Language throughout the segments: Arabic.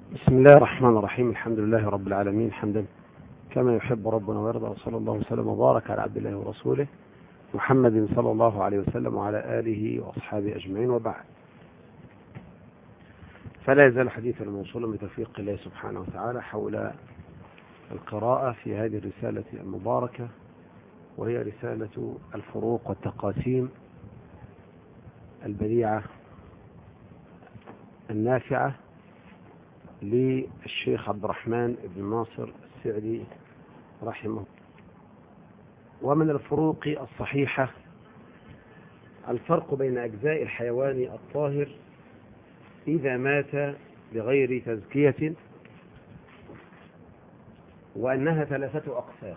بسم الله الرحمن الرحيم. الحمد لله رب العالمين حمدا كما يحب ربنا ويرضى، وصلى الله وسلم وبارك على عبد الله ورسوله محمد صلى الله عليه وسلم وعلى آله وأصحابه أجمعين، وبعد. فلا يزال حديثنا موصولا بتوفيق الله سبحانه وتعالى حول القراءة في هذه الرسالة المباركة، وهي رسالة الفروق والتقاسيم البديعة النافعة للشيخ عبد الرحمن بن ناصر السعدي رحمه الله. ومن الفروق الصحيحة الفرق بين أجزاء الحيوان الطاهر إذا مات بغير تزكية، وأنها ثلاثة أقسام: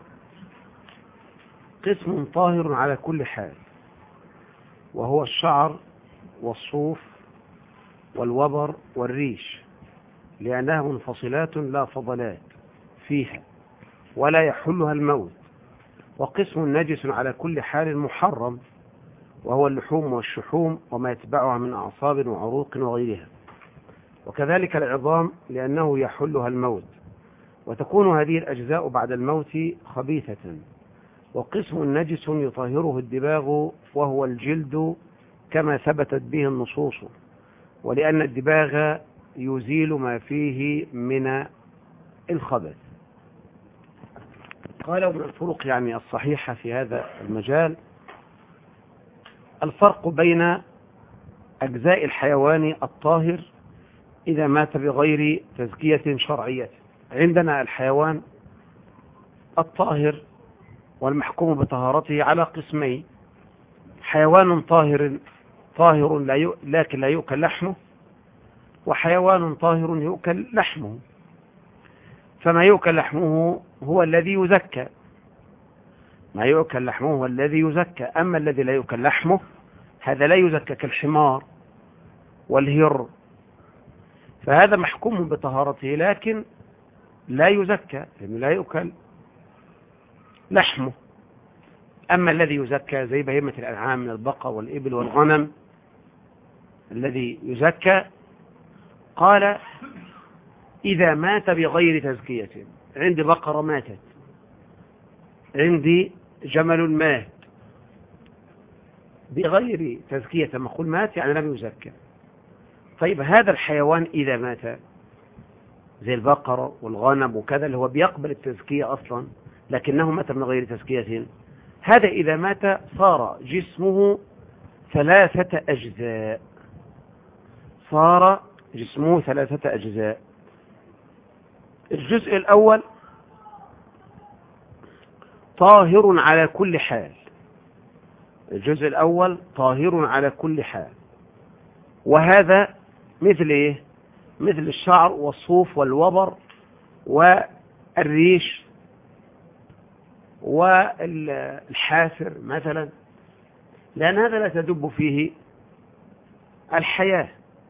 قسم طاهر على كل حال، وهو الشعر والصوف والوبر والريش، لأنها منفصلات لا فضلات فيها ولا يحلها الموت. وقسم نجس على كل حال محرم، وهو اللحوم والشحوم وما يتبعها من أعصاب وعروق وغيرها، وكذلك العظام لأنه يحلها الموت، وتكون هذه الأجزاء بعد الموت خبيثة. وقسم نجس يطهره الدباغ، وهو الجلد كما ثبتت به النصوص، ولأن الدباغ يزيل ما فيه من الخبث. قالوا من الفروق يعني الصحيحة في هذا المجال الفرق بين أجزاء الحيوان الطاهر إذا مات بغير تزكية شرعية. عندنا الحيوان الطاهر والمحكوم بطهارته على قسمين: حيوان طاهر لكن لا يؤكل لحمه، وحيوان طاهر يؤكل لحمه. فما يؤكل لحمه هو الذي يزكى، ما يؤكل لحمه هو الذي يزكى. أما الذي لا يؤكل لحمه هذا لا يزكى، كالحمار والهر، فهذا محكوم بطهارته لكن لا يزكى لأنه لا يؤكل لحمه. أما الذي يزكى زي بهيمة الأنعام من البقر والإبل والغنم الذي يزكى، قال إذا مات بغير تزكية. عندي بقرة ماتت، عندي جمل مات بغير تزكية، لما أقول مات يعني لم يزكى. طيب هذا الحيوان إذا مات زي البقرة والغنم وكذا اللي هو بيقبل التزكية أصلا لكنه مات من غير تزكية، هذا إذا مات صار جسمه ثلاثة أجزاء، صار جسمه ثلاثة أجزاء. الجزء الأول طاهر على كل حال، الجزء الأول طاهر على كل حال، وهذا مثل إيه؟ مثل الشعر والصوف والوبر والريش والحافر مثلا، لأن هذا لا تدب فيه الحياة،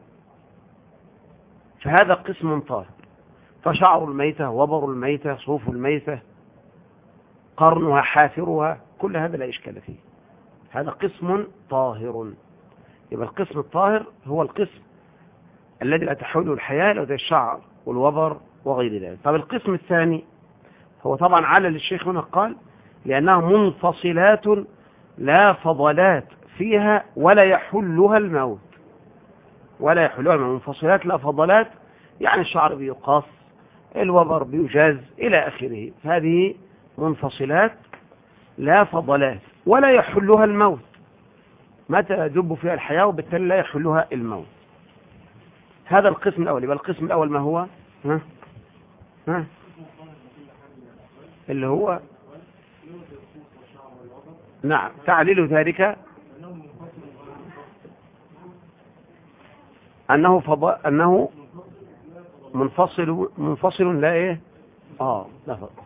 فهذا قسم طاهر. فشعر الميتة، وبر الميتة، صوف الميتة، قرنها، حافرها، كل هذا لا إشكال فيه، هذا قسم طاهر. يبقى القسم الطاهر هو القسم الذي لا تحوله الحياة، لو زي الشعر والوبر وغير ذلك. طب القسم الثاني هو طبعا على الشيخ هنا قال لأنها منفصلات لا فضلات فيها ولا يحلها الموت، ولا يحلها الموت. منفصلات لا فضلات يعني الشعر بيقص، الوبر بيجاز إلى آخره، هذه منفصلات لا فضلات ولا يحلها الموت، متى يدب فيها الحياة وبالتالي لا يحلها الموت. هذا القسم الأول. يبقى القسم الأول ما هو؟ اللي هو نعم تعليل ذلك أنه منفصل لا إيه؟ لا فرق.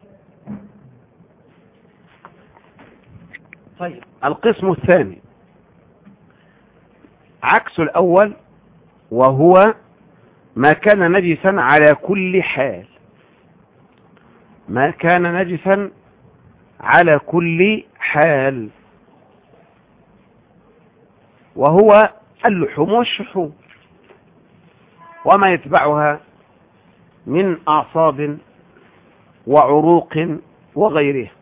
طيب القسم الثاني عكس الأول، وهو ما كان نجسا على كل حال، ما كان نجسا على كل حال، وهو اللحوم والشحوم وما يتبعها من أعصاب وعروق وغيرها،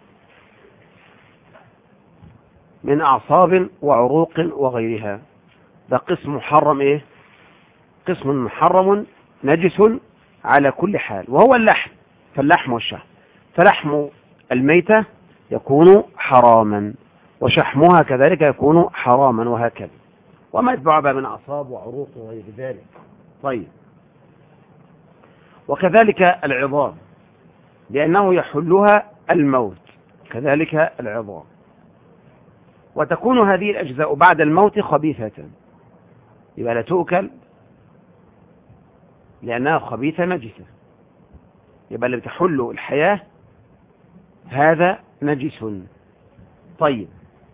من أعصاب وعروق وغيرها. ده قسم محرم إيه؟ قسم محرم نجس على كل حال، وهو اللحم، فاللحم والشحم، فلحم الميتة يكون حراما، وشحمها كذلك يكون حراما، وهكذا، وما يتبع بها من أعصاب وعروق وغير ذلك. طيب، وكذلك العظام، لأنه يحلها الموت، كذلك العظام. وتكون هذه الأجزاء بعد الموت خبيثة، يبقى لا تؤكل لأنها خبيثة نجسة، يبقى اللي بتحل الحياة هذا نجس. طيب،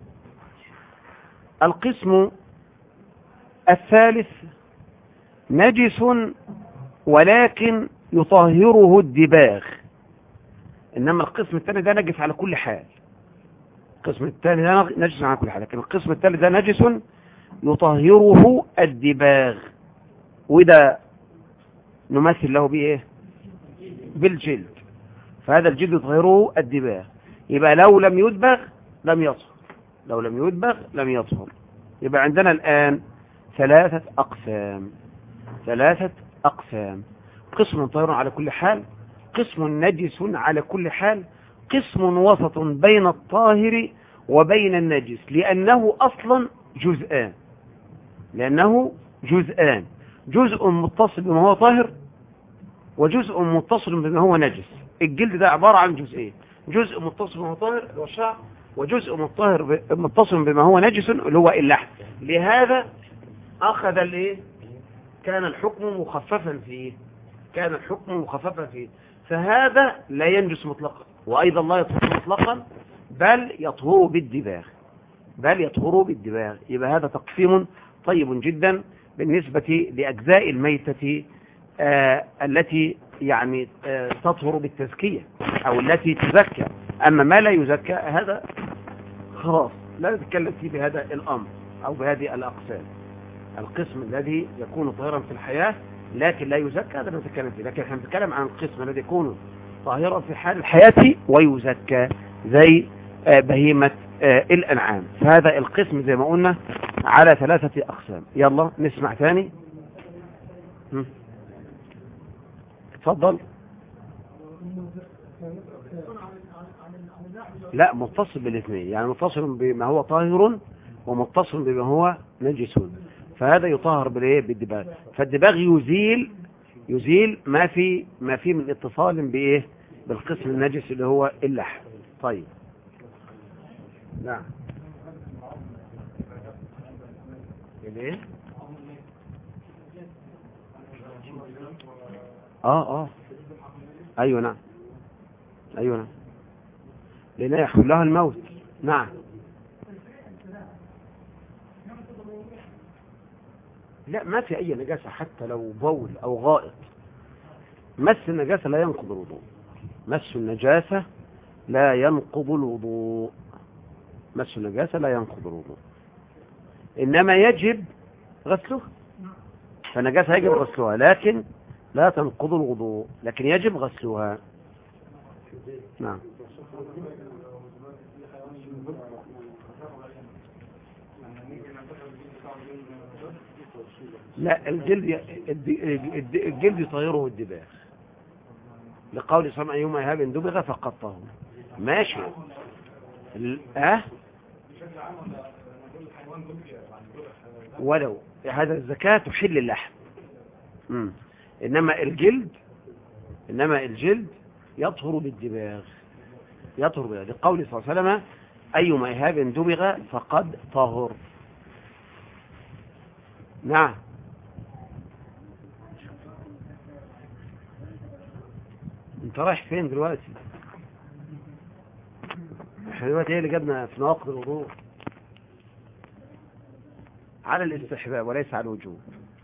القسم الثالث نجس ولكن يطهره الدباغ. إنما القسم الثاني ده نجس على كل حال، القسم الثاني ده نجس على كل حال، لكن القسم الثالث ده نجس يطهره الدباغ، وده نمثل له بإيه؟ بالجلد، فهذا الجلد يطهره الدباغ. يبقى لو لم يدبغ لم يطهر، لو لم يدبغ لم يطهر. يبقى عندنا الآن ثلاثة أقسام: قسم طاهر على كل حال، قسم نجس على كل حال، قسم وسط بين الطاهر وبين النجس، لأنه أصلا جزءان، جزء متصل بما هو طاهر، وجزء متصل بما هو نجس. الجلد ده عبارة عن جزئين: جزء متصل بما هو طاهر اللي هو الشعر، وجزء متصل بما هو نجس اللي هو اللحم. لهذا أخذ الايه؟ كان الحكم مخففا فيه، فهذا لا ينجس مطلقا، وأيضا لا يطهر مطلقا، بل يطهر بالدباغ. يبقى هذا تقسيم طيب جدا بالنسبة لأجزاء الميتة التي يعني تطهر بالتزكية أو التي تزكى. أما ما لا يزكى هذا خلاص لا نتكلم فيه بهذا الأمر أو بهذه الأقسام. القسم الذي يكون طاهرا في الحياة لكن لا يزكى هذا نتكلم فيه، لكن احنا نتكلم عن القسم الذي يكون طاهرا في حال الحياة ويزكى زي بهيمة الأنعام. فهذا القسم زي ما قلنا على ثلاثة أقسام. يلا نسمع ثاني. اتفضل. لا، متصل بالاثنين، يعني متصل بما هو طاهر ومتصل بما هو نجس، فهذا يطهر بالدباغ. فالدباغ يزيل ما في من اتصال بايه؟ بالقسم النجس اللي هو اللحم. طيب، نعم. الايه؟ ايوه نعم، لأنها يحلها الموت. نعم. لا، ما في أي نجاسة حتى لو بول أو غائط. مس النجاسة لا ينقض الوضوء، إنما يجب غسله، فالنجاسة يجب غسلها لكن لا تنقض الوضوء، لكن يجب غسلها. نعم. لا، الجلد يطهره الدباغ، لقول صلى الله عليه وسلم: أيما إهاب دبغ فقد طهر. ماشي. ولو هذا الزكاة تحل اللحم. إنما الجلد يطهر بالدباغ، لقول صلى الله عليه وسلم: أيما إهاب دبغ فقد طهر. نعم. انت رايح فين دلوقتي؟ احنا دلوقتي ايه اللي جبنا في نواقض الوضوء؟ على الاستحباب وليس على الوجوب،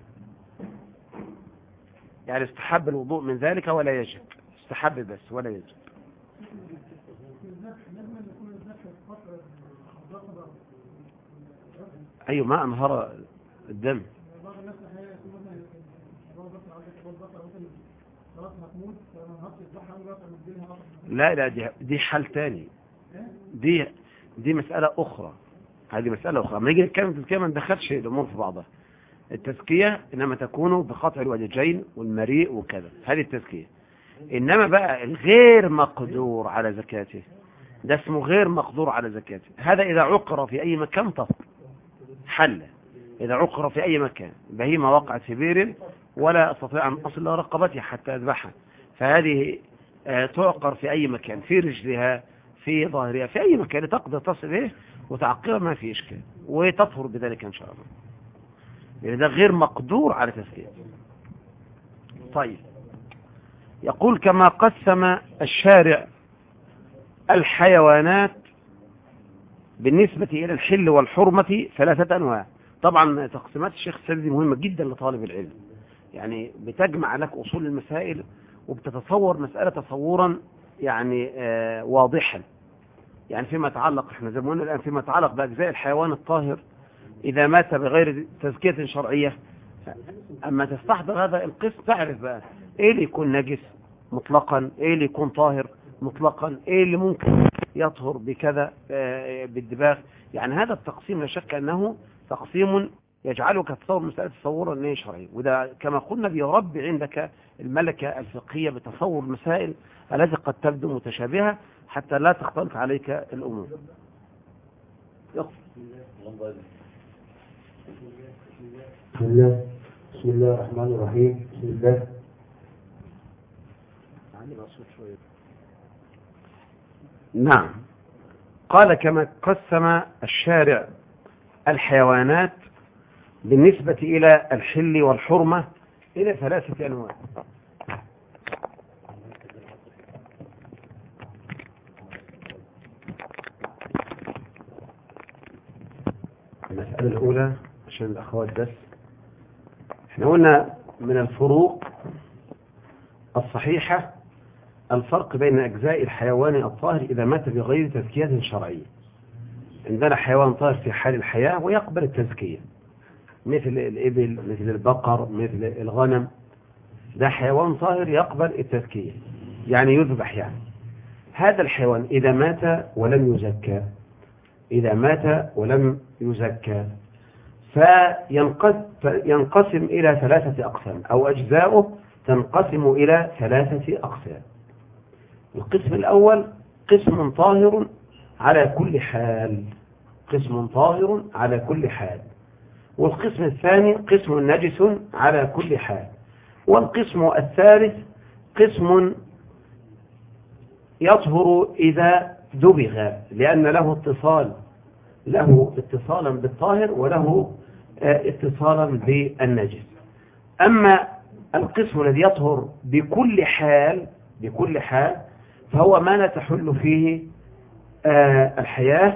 يعني استحب الوضوء من ذلك ولا يجب، استحب بس ولا يجب. ايوه، ما انهر الدم. لا دي حال تاني. دي مسألة أخرى. هذه مسألة أخرى. لما نيجي نتكلم التزكية ما ندخلش الأمور في بعضها. التزكية إنما تكون بقطع الوجهين والمريء وكذا، هذه التزكية. إنما بقى الغير مقدور على زكاته ده اسمه غير مقدور على زكاته. هذا إذا عقر في أي مكان طهر حل. إذا عقر في أي مكان، بهيمة وقعت في بير ولا أستطيع أن أصل رقبتها حتى أذبحها، فهذه تعقر في أي مكان، في رجلها في ظهرها في أي مكان تقدر تصل إليه وتعقرها، ما في إشكال وتطهر بذلك إن شاء الله. يعني ده غير مقدور على تزكيته. طيب، يقول كما قسم الشارع الحيوانات بالنسبة إلى الحل والحرمة 3 أنواع. طبعا تقسيمات الشيخ السيدي مهمة جدا لطالب العلم، يعني بتجمع لك أصول المسائل وبتتصور مسألة تصورا يعني واضحا. يعني فيما يتعلق، احنا زي ما قلنا الآن، فيما يتعلق بأجزاء الحيوان الطاهر إذا مات بغير تزكية شرعية، أما تستحضر هذا القسم تعرف بقى إيه اللي يكون نجس مطلقا، إيه اللي يكون طاهر مطلقا، إيه اللي ممكن يطهر بكذا بالدباغ. يعني هذا التقسيم لا شك أنه تقسيم يجعلك تصور مسألة تصورا أنه شرعي، وده كما قلنا بيربي عندك الملكة الفقهية بتصور المسائل التي قد تبدو متشابهة حتى لا تختلط عليك الأمور. بسم الله الرحمن الرحيم. بسم الله. نعم، قال كما قسم الشارع الحيوانات بالنسبة إلى الحل والحرمة إلى 3 أنواع. المسألة الأولى عشان الأخوات بس، احنا قلنا من الفروق الصحيحة الفرق بين أجزاء الحيوان الطاهر إذا مات بغير تزكية شرعية. عندنا حيوان طاهر في حال الحياة ويقبل التزكية، مثل الإبل، مثل البقر، مثل الغنم، ده حيوان طاهر يقبل التزكية، يعني يذبح. يعني هذا الحيوان إذا مات ولم يزكى، إذا مات ولم يزكى فينقسم إلى 3 أقسام، أو أجزاؤه تنقسم إلى 3 أقسام. القسم الأول قسم طاهر على كل حال، قسم طاهر على كل حال. والقسم الثاني قسم نجس على كل حال. والقسم الثالث قسم يطهر إذا دبغ، لأن له اتصالا بالطاهر وله اتصالا بالنجس. أما القسم الذي يطهر بكل حال فهو ما لا تحل فيه الحياة،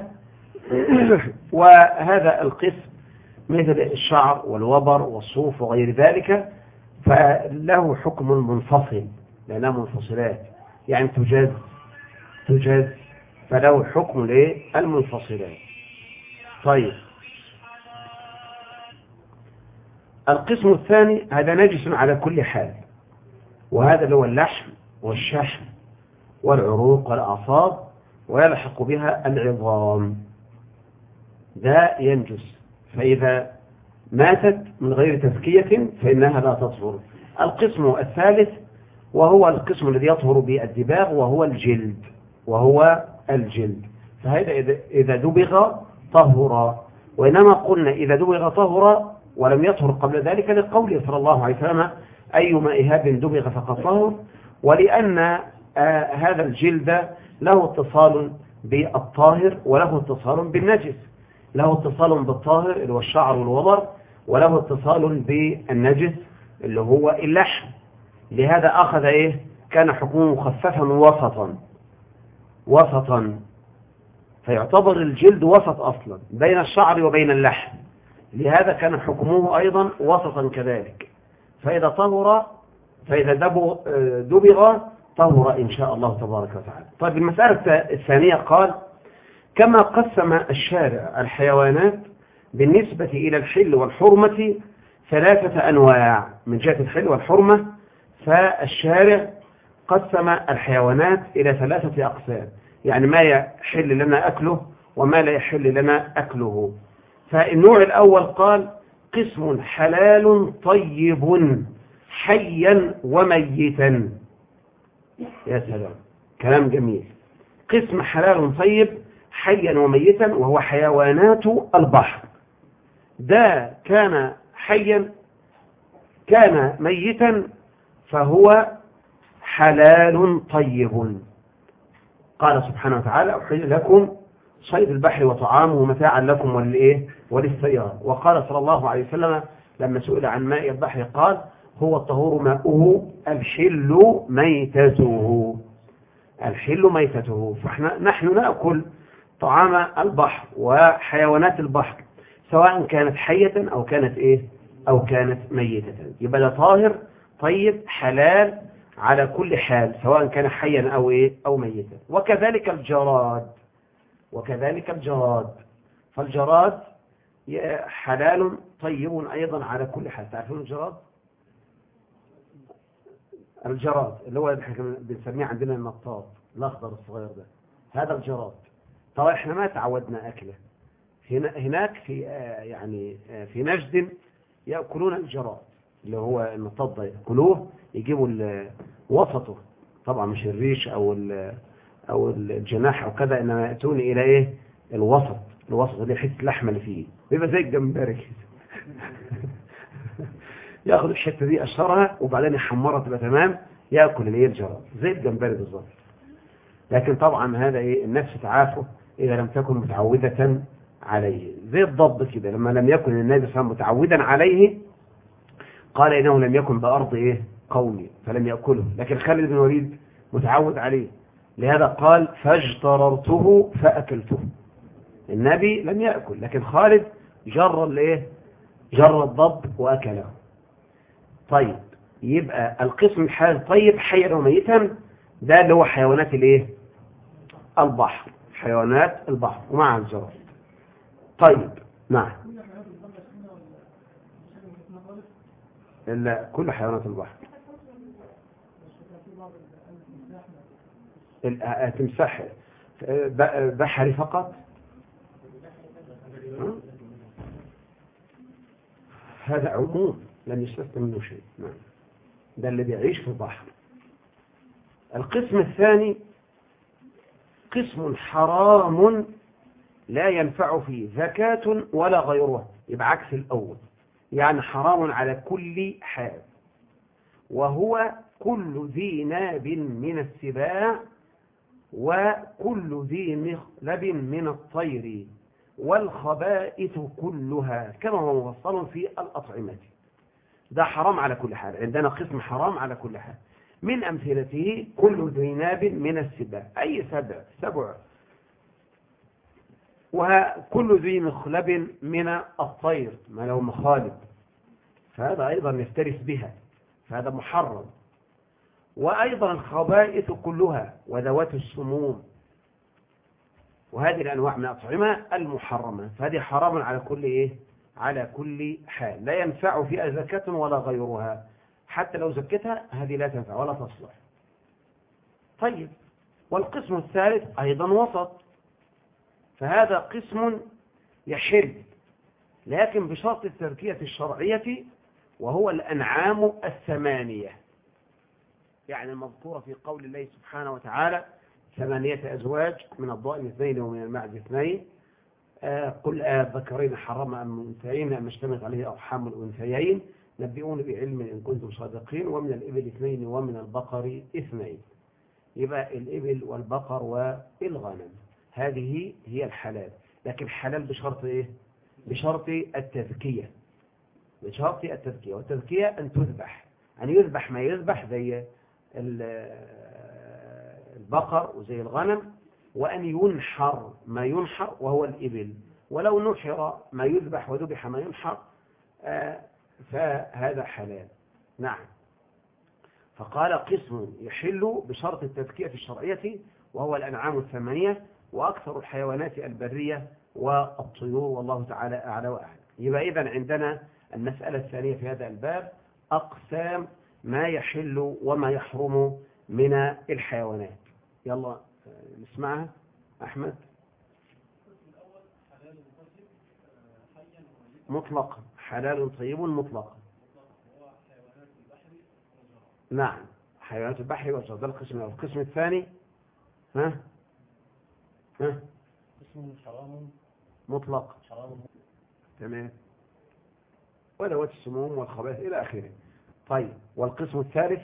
وهذا القسم مثل الشعر والوبر والصوف وغير ذلك فله حكم منفصل، لأنها منفصلات، يعني تجاز فله حكم للمنفصلات. طيب، القسم الثاني هذا نجس على كل حال، وهذا اللي هو اللحم والشحم والعروق والأعصاب ويلحق بها العظام، ده ينجس، فإذا ماتت من غير تزكية فإنها لا تطهر. القسم الثالث وهو القسم الذي يطهر بالدباغ وهو الجلد، فهذا إذا دبغ طهر. وإنما قلنا إذا دبغ طهر ولم يطهر قبل ذلك لقوله صلى الله عليه وسلم أيما إهاب دبغ فقد طهر، ولأن هذا الجلد له اتصال بالطاهر وله اتصال بالنجس، له اتصال بالطاهر اللي هو الشعر والوبر، وله اتصال بالنجس اللي هو اللحم. لهذا أخذ كان حكمه مخففا وسطا، فيعتبر الجلد وسط أصلا بين الشعر وبين اللحم، لهذا كان حكمه أيضا وسطا كذلك. فإذا دبغ طهر إن شاء الله تبارك وتعالى. طيب، المسألة الثانية قال كما قسم الشارع الحيوانات بالنسبة إلى الحل والحرمة 3 أنواع. من جهة الحل والحرمة فالشارع قسم الحيوانات إلى 3 أقسام، يعني ما يحل لنا أكله وما لا يحل لنا أكله. فالنوع الأول قال قسم حلال طيب حيا وميتا. يا سلام، كلام جميل. قسم حلال طيب حيا وميتا، وهو حيوانات البحر. ده كان حيا كان ميتا فهو حلال طيب. قال سبحانه وتعالى أحل لكم صيد البحر وطعامه متاعا لكم وللسيارة. وقال صلى الله عليه وسلم لما سئل عن ماء البحر قال هو الطهور ماؤه الحل ميتته. الحل ميتته. فنحن نأكل طعام البحر وحيوانات البحر سواء كانت حية أو كانت ميتة. يبقى ده طاهر طيب حلال على كل حال سواء كان حيا أو ميتا. وكذلك الجراد. فالجراد حلال طيب أيضا على كل حال. تعرفون الجراد اللي هو بنسميه عندنا النطاط الأخضر الصغير ده، هذا الجراد. طبعا احنا ما تعودنا أكله. هناك في نجد يأكلون الجراد اللي هو النطاط ده، يأكلوه يجيبوا وسطه، طبعا مش الريش أو الجناح أو كذا، إنما يأتون إلى الوسط اللي حتة اللحمة اللي فيه، بيبقى زي الجمبري كده. ياخد الحتة دي أشرها وبعدين يحمرها تبقى تمام، يأكل الجراد زي الجمبري بالظبط. لكن طبعا هذا النفس تعافه إذا لم تكن متعودة عليه، زي الضب كده لما لم يكن النبي صلى الله عليه وسلم متعودا عليه قال إنه لم يكن بأرض قومي فلم يأكله، لكن خالد بن الوليد متعود عليه، لهذا قال فاجتررته فأكلته. النبي لم يأكل لكن خالد جر الضب وأكله. طيب، يبقى القسم الحال طيب حيا وميتا، ده اللي هو حيوانات البحر، حيوانات البحر ومع الجراد. طيب نعم، إلا كل حيوانات البحر. التمساح بحري فقط، هذا عموم لم يستثنى منه شيء. نعم، ده اللي بيعيش في البحر. القسم الثاني قسم حرام لا ينفع فيه زكاة ولا غيرها، يبقى عكس الأول، يعني حرام على كل حال، وهو كل ذي ناب من السباع وكل ذي مخلب من الطير والخبائث كلها كما هو مفصل في الأطعمة. ده حرام على كل حال، عندنا قسم حرام على كل حال. من أمثلته كل ذي ناب من السباع، أي سبع، وكل ذي مخلب من الطير ما له مخالب، فهذا أيضا يفترس بها، فهذا محرم. وأيضا الخبائث كلها وذوات السموم، وهذه الأنواع من الأطعمة المحرمة، فهذه حرام على كل حال، لا ينفع فيها زكاة ولا غيرها، حتى لو زكتها هذه لا تنفع ولا تصلح. طيب، والقسم الثالث أيضا وسط، فهذا قسم يحل لكن بشرط التزكية الشرعية، وهو الأنعام الثمانية، يعني المذكورة في قول الله سبحانه وتعالى 8 أزواج من الضأن 2 ومن المعز 2 قل الذكرين حرم أم الأنثيين أم اشتملت عليه أرحام الأنثيين نبئون بعلم إن كنتم صادقين ومن الإبل 2 ومن البقر 2. يبقى الإبل والبقر والغنم هذه هي الحلال، لكن حلال بشرط بشرط التذكية، والتذكية أن تذبح، أن يذبح ما يذبح زي البقر وزي الغنم، وأن ينحر ما ينحر وهو الإبل، ولو نحر ما يذبح وذبح ما ينحر فهذا حلال. نعم، فقال قسم يحل بشرط التذكية الشرعية وهو الأنعام الثمانية وأكثر الحيوانات البرية والطيور، والله تعالى أعلى وأعلم. يبقى إذن عندنا المسألة الثانية في هذا الباب أقسام ما يحل وما يحرم من الحيوانات. يلا نسمعها أحمد. مطلقا، حلال طيب مطلقا. نعم، حيوانات البحر والجر، ده القسم الأول. القسم الثاني ها اسم حرام مطلق، تمام، وذوات السموم والخبائث إلى آخره. طيب، والقسم الثالث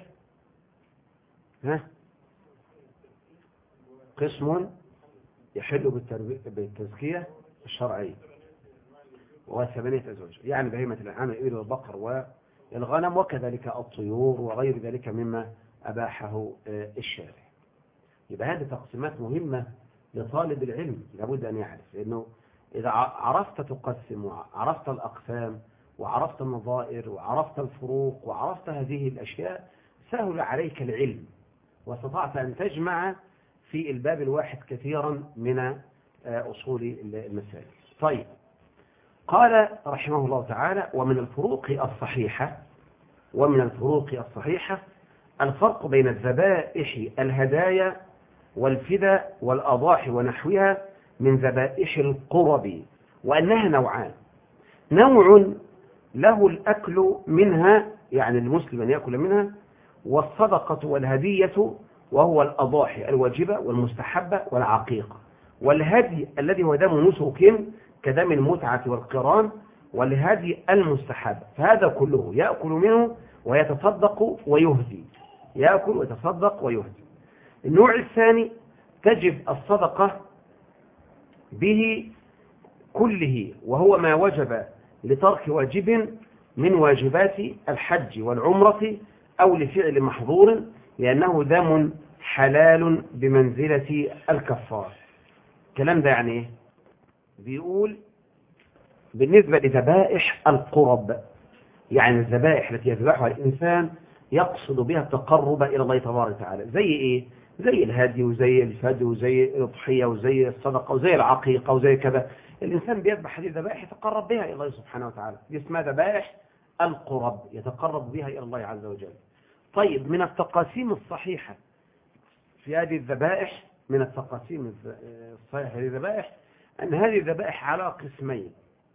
قسم يحل بالتزكية الشرعية، وهو 8 أزواج، يعني بهيمة الأنعام الإبل والبقر والغنم، وكذلك الطيور وغير ذلك مما أباحه الشارع. يبقى هذه تقسيمات مهمة لطالب العلم، لابد أن يعرف، لأنه إذا عرفت تقسم وعرفت الأقسام وعرفت النظائر وعرفت الفروق وعرفت هذه الأشياء سهل عليك العلم، واستطعت أن تجمع في الباب الواحد كثيرا من أصول المسائل. طيب، قال رحمه الله تعالى: ومن الفروق الصحيحة الفرق بين الذبائح الهدايا والفدى والأضاحي ونحوها من ذبائح القرب، وأنها نوعان: نوع له الأكل منها، يعني المسلم أن يأكل منها، والصدقة والهدية، وهو الأضاحي الواجبة والمستحبة والعقيقة، والهدي الذي هو دم نسك كدم المتعة والقران، والهدي المستحب، فهذا كله يأكل منه ويتصدق ويهدي، يأكل ويتصدق ويهدي. النوع الثاني تجب الصدقة به كله، وهو ما وجب لترك واجب من واجبات الحج والعمرة أو لفعل محظور، لأنه دم حلال بمنزلة الكفار. الكلام ده يعني ايه؟ بيقول بالنسبة لذبائح القرب، يعني الذبائح التي يذبحها الإنسان يقصد بها التقرب إلى الله تبارك وتعالى، زي إيه؟ زي الهدي وزي الفدي وزي الأضحية وزي الصدقة وزي العقيقة وزي كذا. الإنسان بيذبح هذه الذبائح يتقرب بها إلى الله سبحانه وتعالى، دي اسمها ذبائح القرب، يتقرب بها إلى الله عز وجل. طيب، من التقاسيم الصحيحة في هذه الذبائح، من التقاسيم الصحيحة في هذه الذبائح، أن هذه الذبائح على قسمين: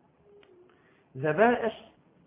ذبائح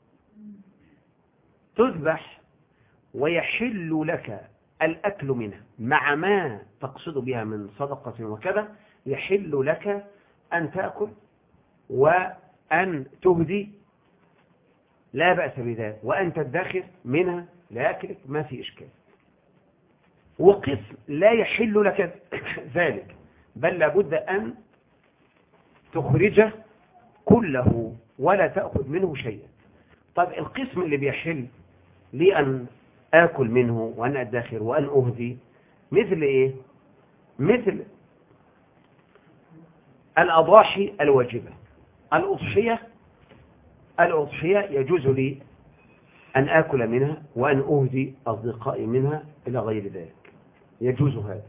تذبح ويحل لك الأكل منها مع ما تقصد بها من صدقة وكذا، يحل لك أن تأكل وأن تهدي، لا بأس بذلك، وأن تدخر منها لأكلك، ما في إشكال. وقسم لا يحل لك ذلك، بل لابد أن تخرجه كله ولا تأخذ منه شيئا. طيب، القسم اللي بيحل لي أن آكل منه وأن أدخر وأن أهدي، مثل إيه؟ مثل الأضاحي الواجبة. الأضحية يجوز لي أن آكل منها وأن أهدي أصدقائي منها إلى غير ذلك، يجوز هذا.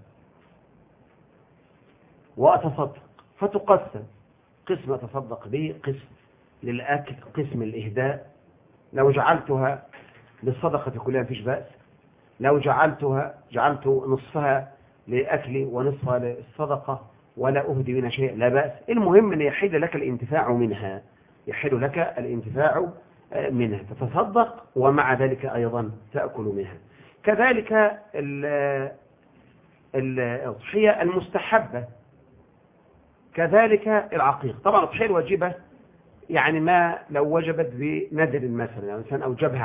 وأتصدق، فتقسم: قسم أتصدق به، قسم للأكل، قسم الإهداء. لو جعلتها للصدقة كلها فيش بأس، لو جعلت نصفها لأكلي ونصفها للصدقة ولا أهدي منها شيء، لا بأس. المهم أن يحل لك الانتفاع منها، يحل لك الانتفاع منها، تتصدق ومع ذلك أيضا تأكل منها. كذلك الأضحية المستحبة، كذلك العقيق. طبعا الأضحية الواجبة يعني ما لو وجبت بنذر مثلا، يعني الإنسان أوجبها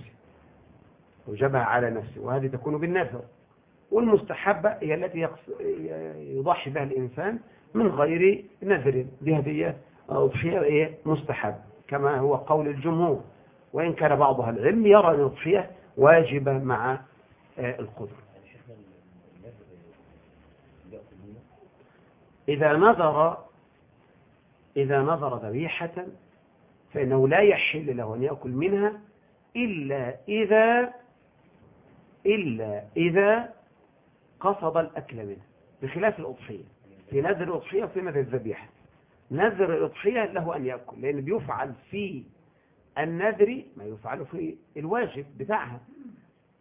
على نفسه، وهذه تكون بالنذر. والمستحبة هي التي يضحي بها الإنسان من غير نذر، دي هدية أضحية مستحب كما هو قول الجمهور، وإن كان بعض أهل العلم يرى أن الأضحية واجبة مع القدر. إذا نظر ذبيحة فإنه لا يحل له أن يأكل منها إلا إذا قصد الأكل منها، بخلاف الأضحية. في نذر الأضحية وفي نذر الذبيحة. نذر الأضحية له أن يأكل، لأن بيفعل في النذر ما يفعل في الواجب بتاعها.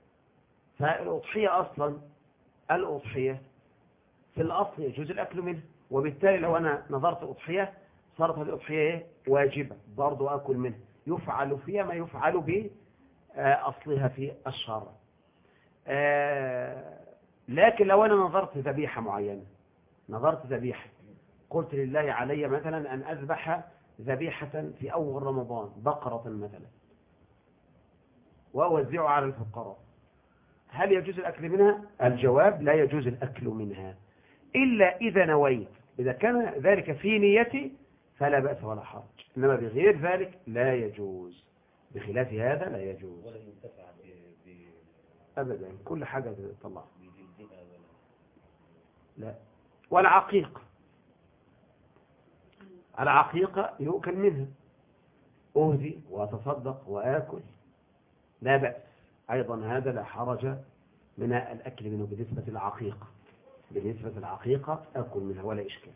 فالأضحية أصلا الأضحية في الأصل يجوز الأكل منها، وبالتالي لو أنا نظرت أضحية صارت هذه الأضحية واجبة برضو أكل منها، يفعل فيها ما يفعل بأصلها في الشرع. لكن لو أنا نظرت ذبيحة معينة، نظرت ذبيحة قلت لله علي مثلا أن أذبح ذبيحة في أول رمضان بقرة مثلا وأوزعها على الفقراء، هل يجوز الأكل منها؟ الجواب لا يجوز الأكل منها إلا إذا نويت، إذا كان ذلك في نيتي فلا بأس ولا حرج، إنما بغير ذلك لا يجوز، بخلاف هذا لا يجوز ولا ينتفع أبدا، كل حاجة تطلع لا. والعقيقة، العقيقة يؤكل منها، أهدي وأتصدق وآكل لا بأس أيضا، هذا لا حرج من الأكل منه بالنسبة للعقيقة، بالنسبة للعقيقة أكل منها ولا إشكال.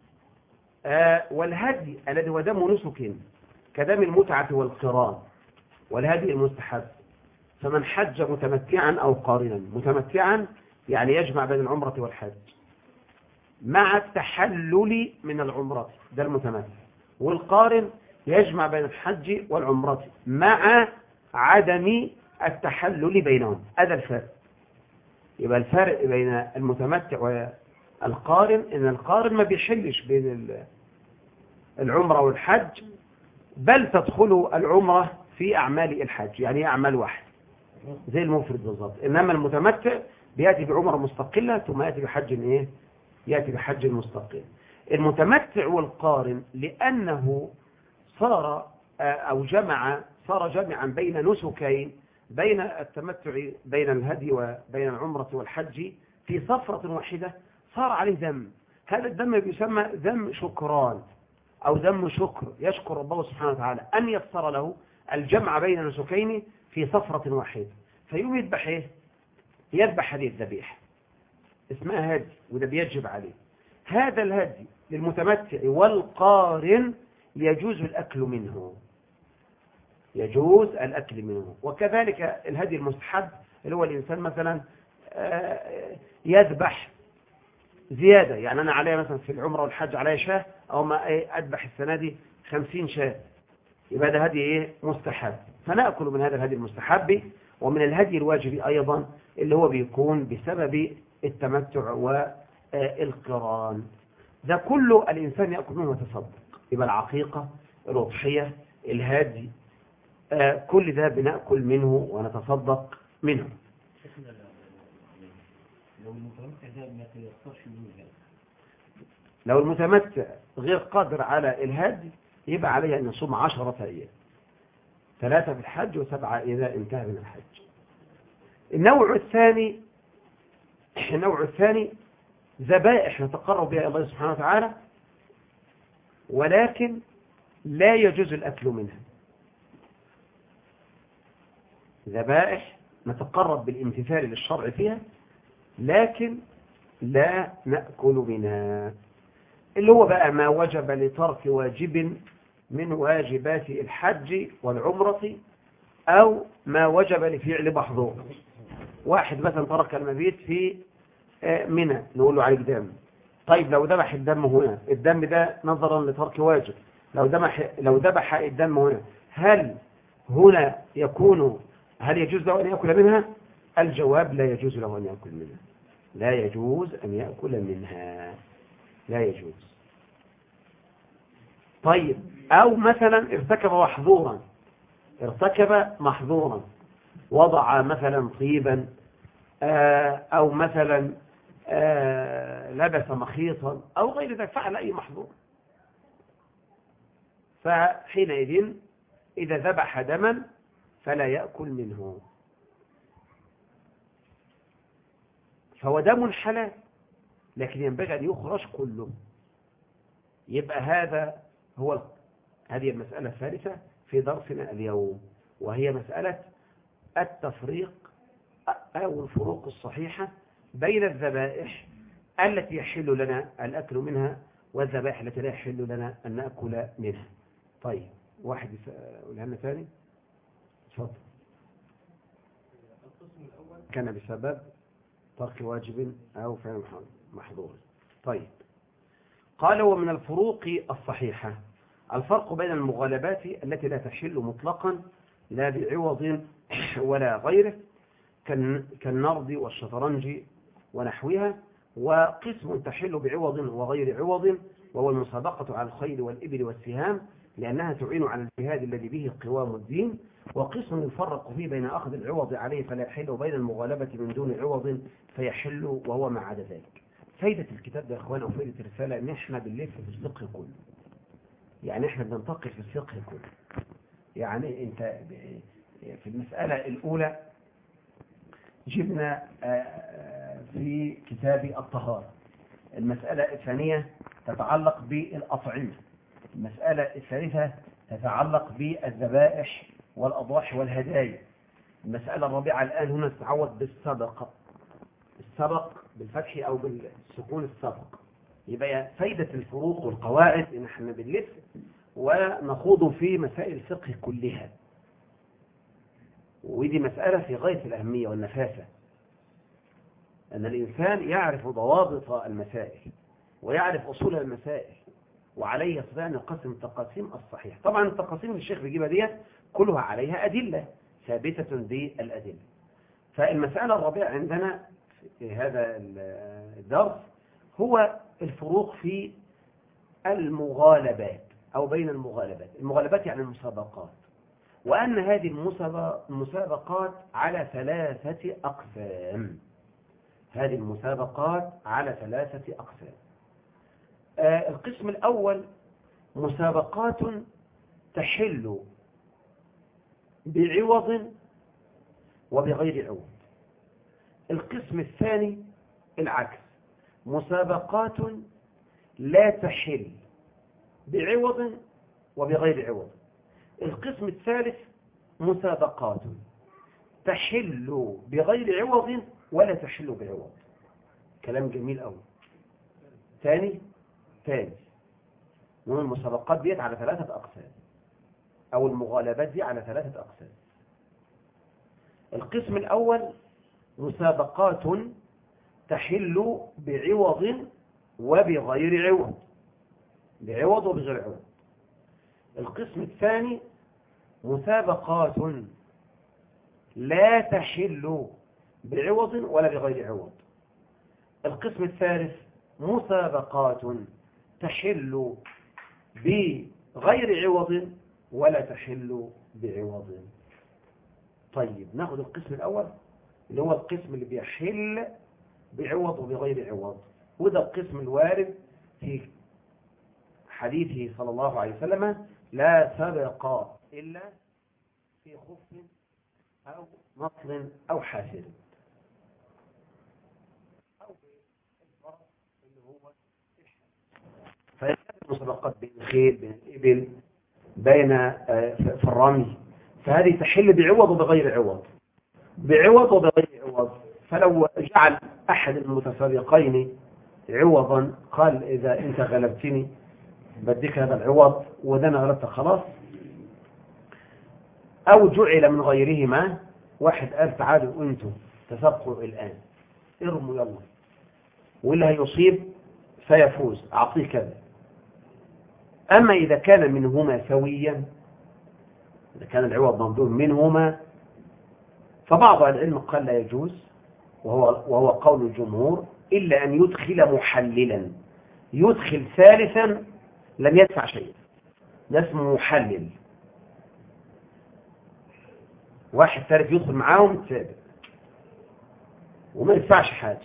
والهدي الذي هو دم نسك كدم المتعة والقران، والهدي المستحب، فمن حج متمتعا أو قارنا، متمتعا يعني يجمع بين العمرة والحج مع التحلل من العمرة، ده المتمتع، والقارن يجمع بين الحج والعمرة مع عدم التحلل بينهم، هذا الفرق. يبقى الفرق بين المتمتع والقارن ان القارن ما بيحلش بين العمرة والحج، بل تدخل العمرة في أعمال الحج، يعني أعمال واحد زي المفرد بالضبط، إنما المتمتع بيأتي بعمرة مستقلة ثم يأتي بحج إيه؟ يأتي بحج مستقل. المتمتع والقارن لأنه صار أو صار جمعا بين نسكين، بين التمتع بين الهدي وبين العمرة والحج في صفرة واحدة، صار عليه دم، هذا الدم يسمى دم شكران أو دم شكر، يشكر ربه سبحانه وتعالى أن يسر له الجمع بين نسكين في صفرة واحدة، فيوم يذبح إيه؟ يذبح هذه الذبيحة اسمها هدي، وده بيجب عليه. هذا الهدي للمتمتع والقارن يجوز الأكل منه، يجوز الأكل منه. وكذلك الهدي المستحب اللي هو الإنسان مثلا يذبح زيادة، يعني أنا عليها مثلا في العمرة والحج عليها شاه، أو ما أذبح السنة دي 50 شاه، يبقى ده هدي إيه؟ مستحب، فنأكل من هذا الهدي المستحب. ومن الهدي الواجب أيضا اللي هو بيكون بسبب التمتع والقران، ده كله الإنسان يأكل منه ويتصدق، يبقى العقيقة، الأضحية، الهدي، كل ده بنأكل منه ونتصدق منه. لو المتمتع ده ما تيسرش منه، لو المتمتع غير قادر على الهدي يبقى عليه أن يصوم 10 أيام، 3 في الحج و7 إذا انتهى من الحج. النوع الثاني ذبائح نتقرب بها الله سبحانه وتعالى، ولكن لا يجوز الأكل منها، ذبائح نتقرب بالامتثال للشرع فيها لكن لا نأكل منها، اللي هو بقى ما وجب لترك واجب من واجبات الحج والعمرة، أو ما وجب لفعل محظور. واحد مثلا ترك المبيت في منى، نقول له عليك دم، طيب لو ذبح الدم هنا، الدم ده نظرا لترك واجب، لو ذبح الدم هنا، هل يجوز له أن يأكل منها؟ الجواب لا يجوز له أن يأكل منها، لا يجوز أن يأكل منها، لا يجوز. طيب أو مثلا ارتكب محظورا، وضع مثلا طيبا، أو مثلا لبس مخيطا أو غير ذلك، فعل أي محظور، فحينئذ إذا ذبح دما فلا يأكل منه، فهو دم حلال لكن ينبغي أن يخرج كله. يبقى هذه المسألة الثالثة في درسنا اليوم، وهي مسألة التفريق أو الفروق الصحيحة بين الذبائح التي يحل لنا الأكل منها والذبائح التي لا يحل لنا أن نأكل منها. طيب واحد يقولها لنا ثاني، اتفضل. القسم كان بسبب ترك واجب أو فعل محظور. طيب، قال ومن الفروق الصحيحة الفرق بين المغالبات التي لا تحل مطلقا لا بعوض ولا غيره كالنرد والشطرنج ونحوها، وقسم تحل بعوض وغير عوض وهو المسابقة على الخيل والإبل والسهام لأنها تعين على الجهاد الذي به قوام الدين، وقسم يفرق فيه بين أخذ العوض عليه فلا يحل وبين المغالبة من دون عوض فيحل وهو ما عدا ذلك. فايدة الكتاب ده يا إخوان وفايدة الرسالة إن إحنا بنلف في الفقه كله، يعني إحنا بننتقل في الفقه كله. يعني أنت في المسألة الأولى جبنا في كتاب الطهارة، المسألة الثانية تتعلق بالأطعمة، المسألة الثالثة تتعلق بالذبائح والأضاحي والهدايا، المسألة الرابعة الآن هنا تتعوض بالسبق، السبق بالفتح أو بالسكون السبق. يبقى فايدة الفروق والقواعد إن احنا بنلف ونخوض في مسائل الفقه كلها، ودي مسألة في غاية الأهمية والنفاسة، أن الإنسان يعرف ضوابط المسائل ويعرف أصول المسائل وعليه يستطيع أن يقسم التقاسيم الصحيحة. طبعا التقاسيم اللي الشيخ بيجيبها دي كلها عليها أدلة ثابتة بالأدلة. فالمسألة الرابعة عندنا في هذا الدرس هو الفروق في المغالبات أو بين المغالبات. المغالبات يعني المسابقات، وأن هذه المسابقات على 3 أقسام. هذه المسابقات على 3 أقسام. القسم الأول مسابقات تحل بعوض وبغير عوض. القسم الثاني العكس، مسابقات لا تحل بعوض وبغير عوض. القسم الثالث مسابقات تحل بغير عوض ولا تحل بعوض. كلام جميل أوي. ثاني من المسابقات ديت على 3 أقسام، أو المغالبات دي على 3 أقسام. القسم الأول مسابقات تحل بعوض وبغير عوض، بعوض وبغير عوض. القسم الثاني مسابقات لا تحل بعوض ولا بغير عوض. القسم الثالث مسابقات تحل بغير عوض ولا تحل بعوض. طيب، ناخذ القسم الأول اللي هو القسم اللي بيحل بعوض وبغير عوض، وده القسم الوارد في حديثه صلى الله عليه وسلم: لا سبق إلا في خف أو مطل أو حافر، أو بالفرق اللي هو فيحل المسابقات بين الخيل بين الإبل بين في الرمي، فهذه تحل بعوض وبغير عوض، بعوض وبغير عوض. فلو جعل أحد المتسابقين عوضا قال: إذا أنت غلبتني بديك هذا العوض وإذا أنا غلبتك خلاص، أو جعل من غيرهما، واحد قال: تعالوا أنتم تسابقوا الآن، ارموا يلا، واللي هيصيب سيفوز، أعطيه كذا. أما إذا كان منهما سويا، إذا كان العوض مبذول منهما، فبعض العلم قال لا يجوز، وهو قول الجمهور، إلا أن يدخل محللا، يدخل ثالثا لم يدفع شيء، ده اسمه محلل، واحد ثالث يدخل معاهم ثابت وما يدفعش حاجة.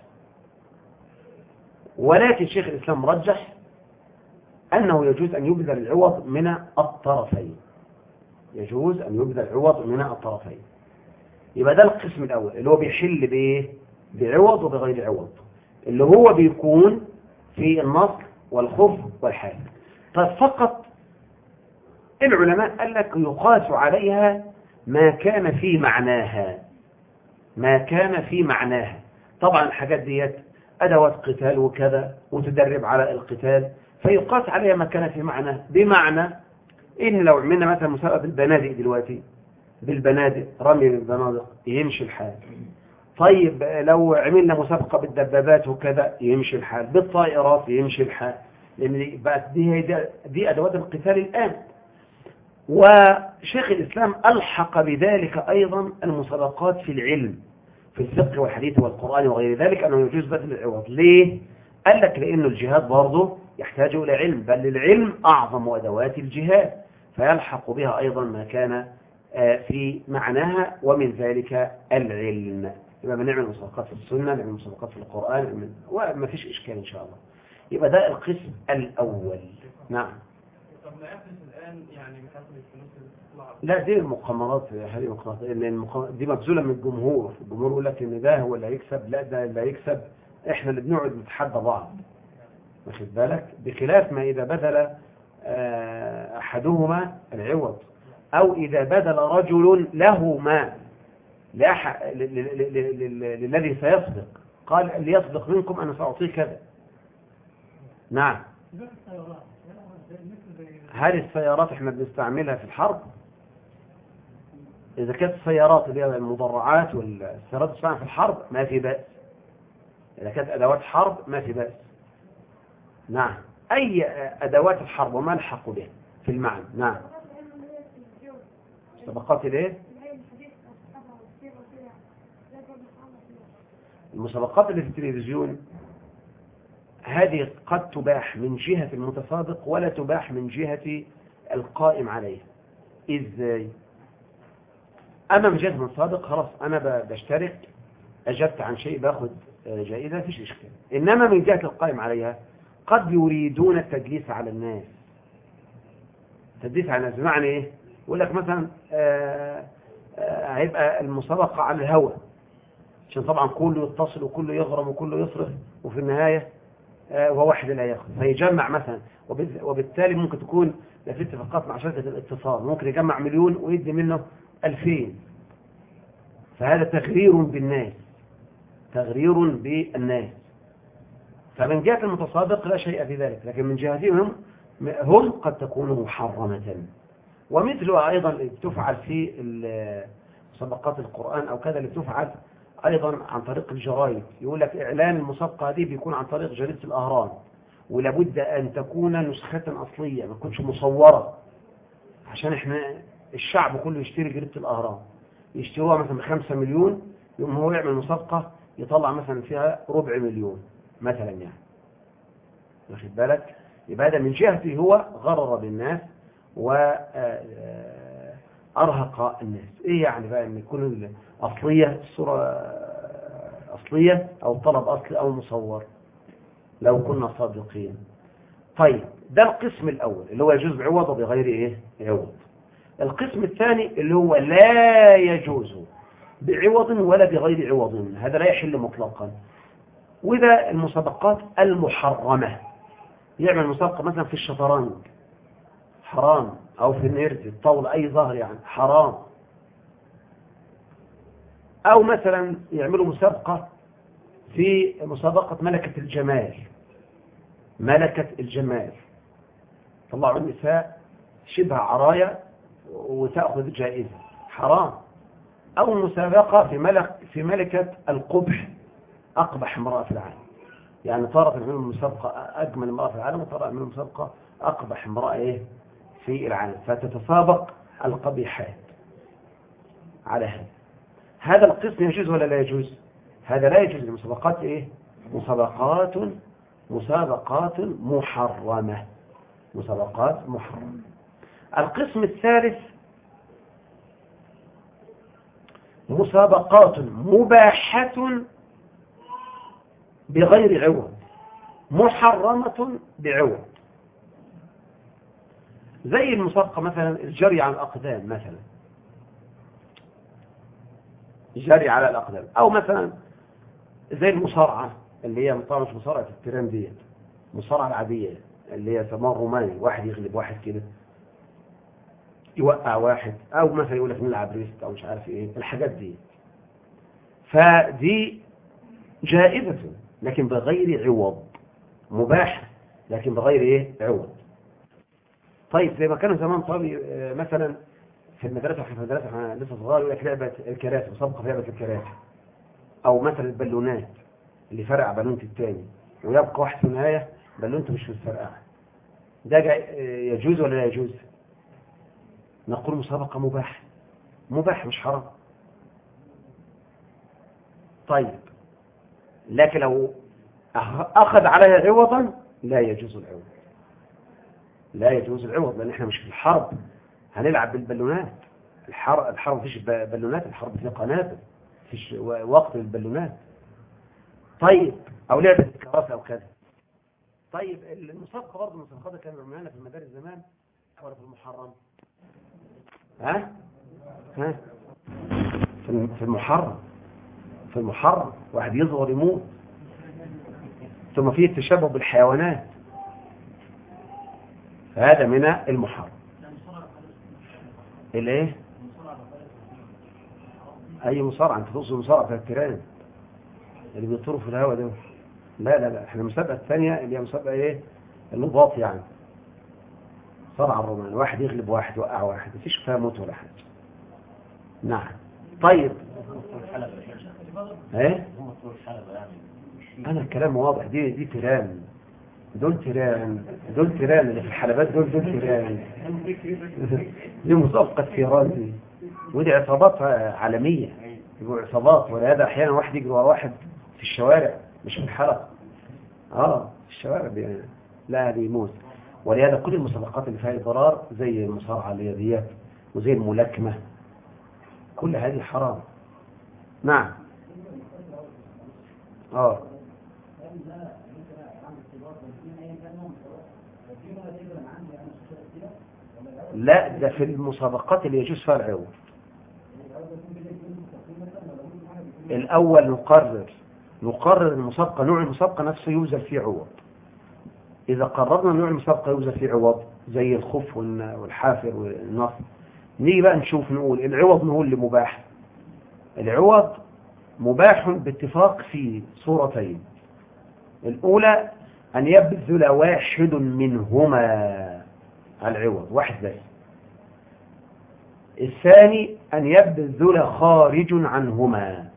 ولكن شيخ الإسلام رجح أنه يجوز أن يبذل العوض من الطرفين، يجوز أن يبذل العوض من الطرفين. يبقى ده القسم الأول اللي هو بيحل بإيه؟ بعوض وبغير عوض، اللي هو بيكون في النصر والخف والحال. طيب، فقط العلماء قال لك يقاس عليها ما كان في معناها، ما كان في معناها. طبعا الحاجات ديت أدوات قتال وكذا وتدرب على القتال، فيقاس عليها ما كان في معناها، بمعنى إن لو عملنا مثلا مسابقة بالبنادق دلوقتي، بالبنادق، رمي بالبنادق، يمشي الحال. طيب لو عملنا مسابقة بالدبابات وكذا يمشي الحال، بالطائرات يمشي الحال، لأن بقت دي أدوات القتال الآن. وشيخ الإسلام ألحق بذلك أيضا المسابقات في العلم، في الفقه والحديث والقرآن وغير ذلك، أنه يجوز بذل العوض. ليه؟ قال لك لأنه الجهاد برضه يحتاج إلى علم، بل العلم أعظم أدوات الجهاد، فيلحق بها أيضا ما كان في معناها، ومن ذلك العلم. يبقى بنعمل مسابقات في السنة، نعمل مسابقات في القرآن، وما فيش إشكال إن شاء الله. يبقى ده القسم الأول. نعم. طب ما يحدث الآن يعني بحسب الفلوس اللي بتطلع؟ لا، دي المقامرات، هذه المقامرات دي مبذولة من الجمهور يقول لك إن ده هو اللي هيكسب، لا ده اللي هيكسب، إحنا اللي بنقعد نتحدى بعض، واخد بالك؟ بخلاف ما إذا بذل أحدهما العوض، أو إذا بذل رجل له ما للذي سيسبق، قال اللي يسبق منكم أنا سأعطيه كذا. نعم. هل السيارات احنا بنستعملها في الحرب؟ إذا كانت السيارات اللي هي المدرعات والسيارات تستعمل في الحرب ما في بأس. إذا كانت أدوات حرب ما في بأس. نعم، أي أدوات الحرب وما الحق بها في المعنى. نعم. مسابقات الايه؟ المسابقات اللي في التلفزيون هذه قد تباح من جهة المتسابق ولا تباح من جهة القائم عليه. إزاي؟ أما من جهة المتسابق خلاص أنا بشترك، أجبت عن شيء باخد جائزة، فيش إشكال. إنما من جهة القائم عليها قد يريدون التدليس على الناس. تدليس على الناس بمعنى إيه؟ يقول لك مثلا هيبقى المسابقة على الهواء، عشان طبعا كله يتصل وكله يغرم وكله يصرف، وفي النهاية هو واحد اللي هياخد، فيجمع مثلا، وبالتالي ممكن تكون في اتفاقات مع شركة الاتصال، ممكن يجمع 1,000,000 ويدي منه 2000. فهذا تغرير بالناس، تغرير بالناس. فمن جهة المتسابق لا شيء في ذلك، لكن من جهتهم هم قد تكون محرمة. ومثلها أيضا اللي بتفعل في مسابقات القرآن أو كذا، اللي بتفعل أيضا عن طريق الجرائد. يقول لك إعلان المسابقة دي بيكون عن طريق جريدة الأهرام، ولابد أن تكون نسخة أصلية، ما تكونش مصورة، عشان إحنا الشعب كله يشتري جريدة الأهرام، يشتروها مثلا ب5 مليون، يوم هو يعمل مسابقة يطلع مثلا فيها 250,000 مثلا، يعني واخد بالك؟ يبقى هذا من جهته هو غرر بالناس وأرهق الناس. إيه يعني بقى أن يكون الأصلية، الصورة أصلية أو طلب أصلي أو مصور لو كنا صادقين؟ طيب، ده القسم الأول اللي هو يجوز بعوض وبغير إيه عوض. القسم الثاني اللي هو لا يجوز بعوض ولا بغير عوض، هذا لا يحل مطلقا. وإذا المسابقات المحرمة، يعمل مسابقة مثلا في الشطرنج حرام، أو في النرد الطاولة أي ظهر يعني حرام، أو مثلا يعملوا مسابقة في مسابقة ملكة الجمال، ملكة الجمال طلعوا النساء شبه عرايا وتأخذ جائزة، حرام. أو مسابقة في ملكة القبح، أقبح امرأة في العالم، يعني طارت يعملوا مسابقة أجمل امرأة في العالم، وطارت يعملوا مسابقة أقبح امرأة إيه في العالم، فتتسابق القبيحات على هذا القسم. يجوز ولا لا يجوز؟ هذا لا يجوز. المسابقات إيه؟ مسابقات محرمة، مسابقات محرمة. القسم الثالث مسابقات مباحة بغير عوض، محرمة بعوض. زي المسابقة مثلا الجري على الأقدام، مثلا الجري على الأقدام، أو مثلا زي المصارعة اللي هي طبعا مش مصارعة التيران ديت، المصارعة العادية اللي هي سمار روماني، واحد يغلب واحد كده، يوقع واحد، أو مثلا يقول لك نلعب ريست أو مش عارف إيه الحاجات دي. فدي جائزة لكن بغير عوض، مباح لكن بغير إيه عوض. طيب، زي ما كانوا زمان طالب مثلا في المدرسة، احنا لسه صغار، يقول لك لعبة الكراسي، مسابقة في لعبة الكراسي، أو مثلا البالونات اللي فرقع بالونة التاني ويبقى واحد في النهاية بالونته مش متفرقعة، ده يجوز ولا لا يجوز؟ نقول مسابقة مباح، مباح مش حرام. طيب لكن لو أخذ عليها عوضا لا يجوز العوض، لا يجوز العوض، لأن احنا مش في الحرب هنلعب بالبالونات. الحرب فيش بالونات، الحرب فيها قنابل، فيش وقت للبالونات. طيب أو لعبة الكراسة أو كذا. طيب المسابقة برضه المسابقات كانوا بيعملوها في المدارس زمان ولا في المحرم؟ ها في المحرم، في المحرم واحد يصغر يموت. ثم فيه التشبه بالحيوانات، فهذا من المحرم. الايه؟ اي مصارعه؟ انت تقصد مصارعه التيران اللي بيطيروا في الهواء ده؟ لا احنا المسابقه الثانيه اللي هي مسابقه ايه؟ النباط يعني، صرع الرومان، واحد يغلب واحد يوقع واحد، مفيش فيها موت ولا حاجه. نعم. طيب ايه؟ انا الكلام واضح، دي تيران، دول تيران اللي في الحلبات، دول تيران. دي مسابقه تيران دي، ودي عصابات عالميه، يبقوا عصابات. ولهذا احيانا واحد يجري ورا واحد في الشوارع مش في الحلقه، في الشوارع لا بيموت. ولهذا كل المسابقات اللي فيها ضرار زي المصارعه اليديات وزي الملاكمه كل هذه حرام. نعم. لا، ده في المسابقات اللي يجوز فيها العوض. الأول نقرر المسابقة، نوع المسابقة نفسه يوزن فيه عوض. إذا قررنا نوع المسابقة يوزن فيه عوض زي الخف والحافر والنصر، نيجي بقى نشوف نقول العوض هو اللي مباح. العوض مباح باتفاق في صورتين: الأولى أن يبذل واحد منهما العوض، واحد بس. الثاني أن يبذل خارج عنهما.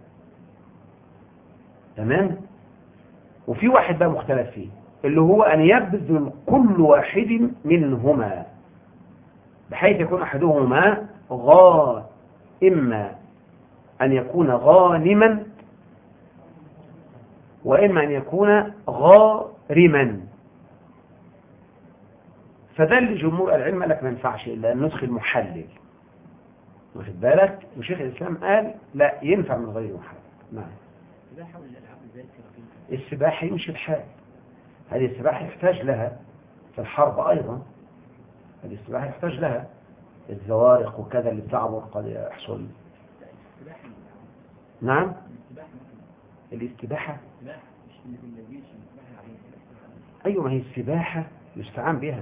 تمام؟ وفي واحد بقى مختلف فيه، اللي هو أن يبذل كل واحد منهما، بحيث يكون أحدهما إما أن يكون غانما وإما أن يكون غارما. فدل جمهور العلم لك ما ينفعش إلا أن ندخل محلل، واخد بالك؟ وشيخ الإسلام قال لا، ينفع من غير محلل. نعم. السباحة يمشي الحال، هذه السباحة يحتاج لها في الحرب أيضا، هذه السباحة يحتاج لها، الزوارق وكذا اللي بتعبر قد يحصل. نعم. الاستباحة أيوة، ما هي السباحة يستعان بها.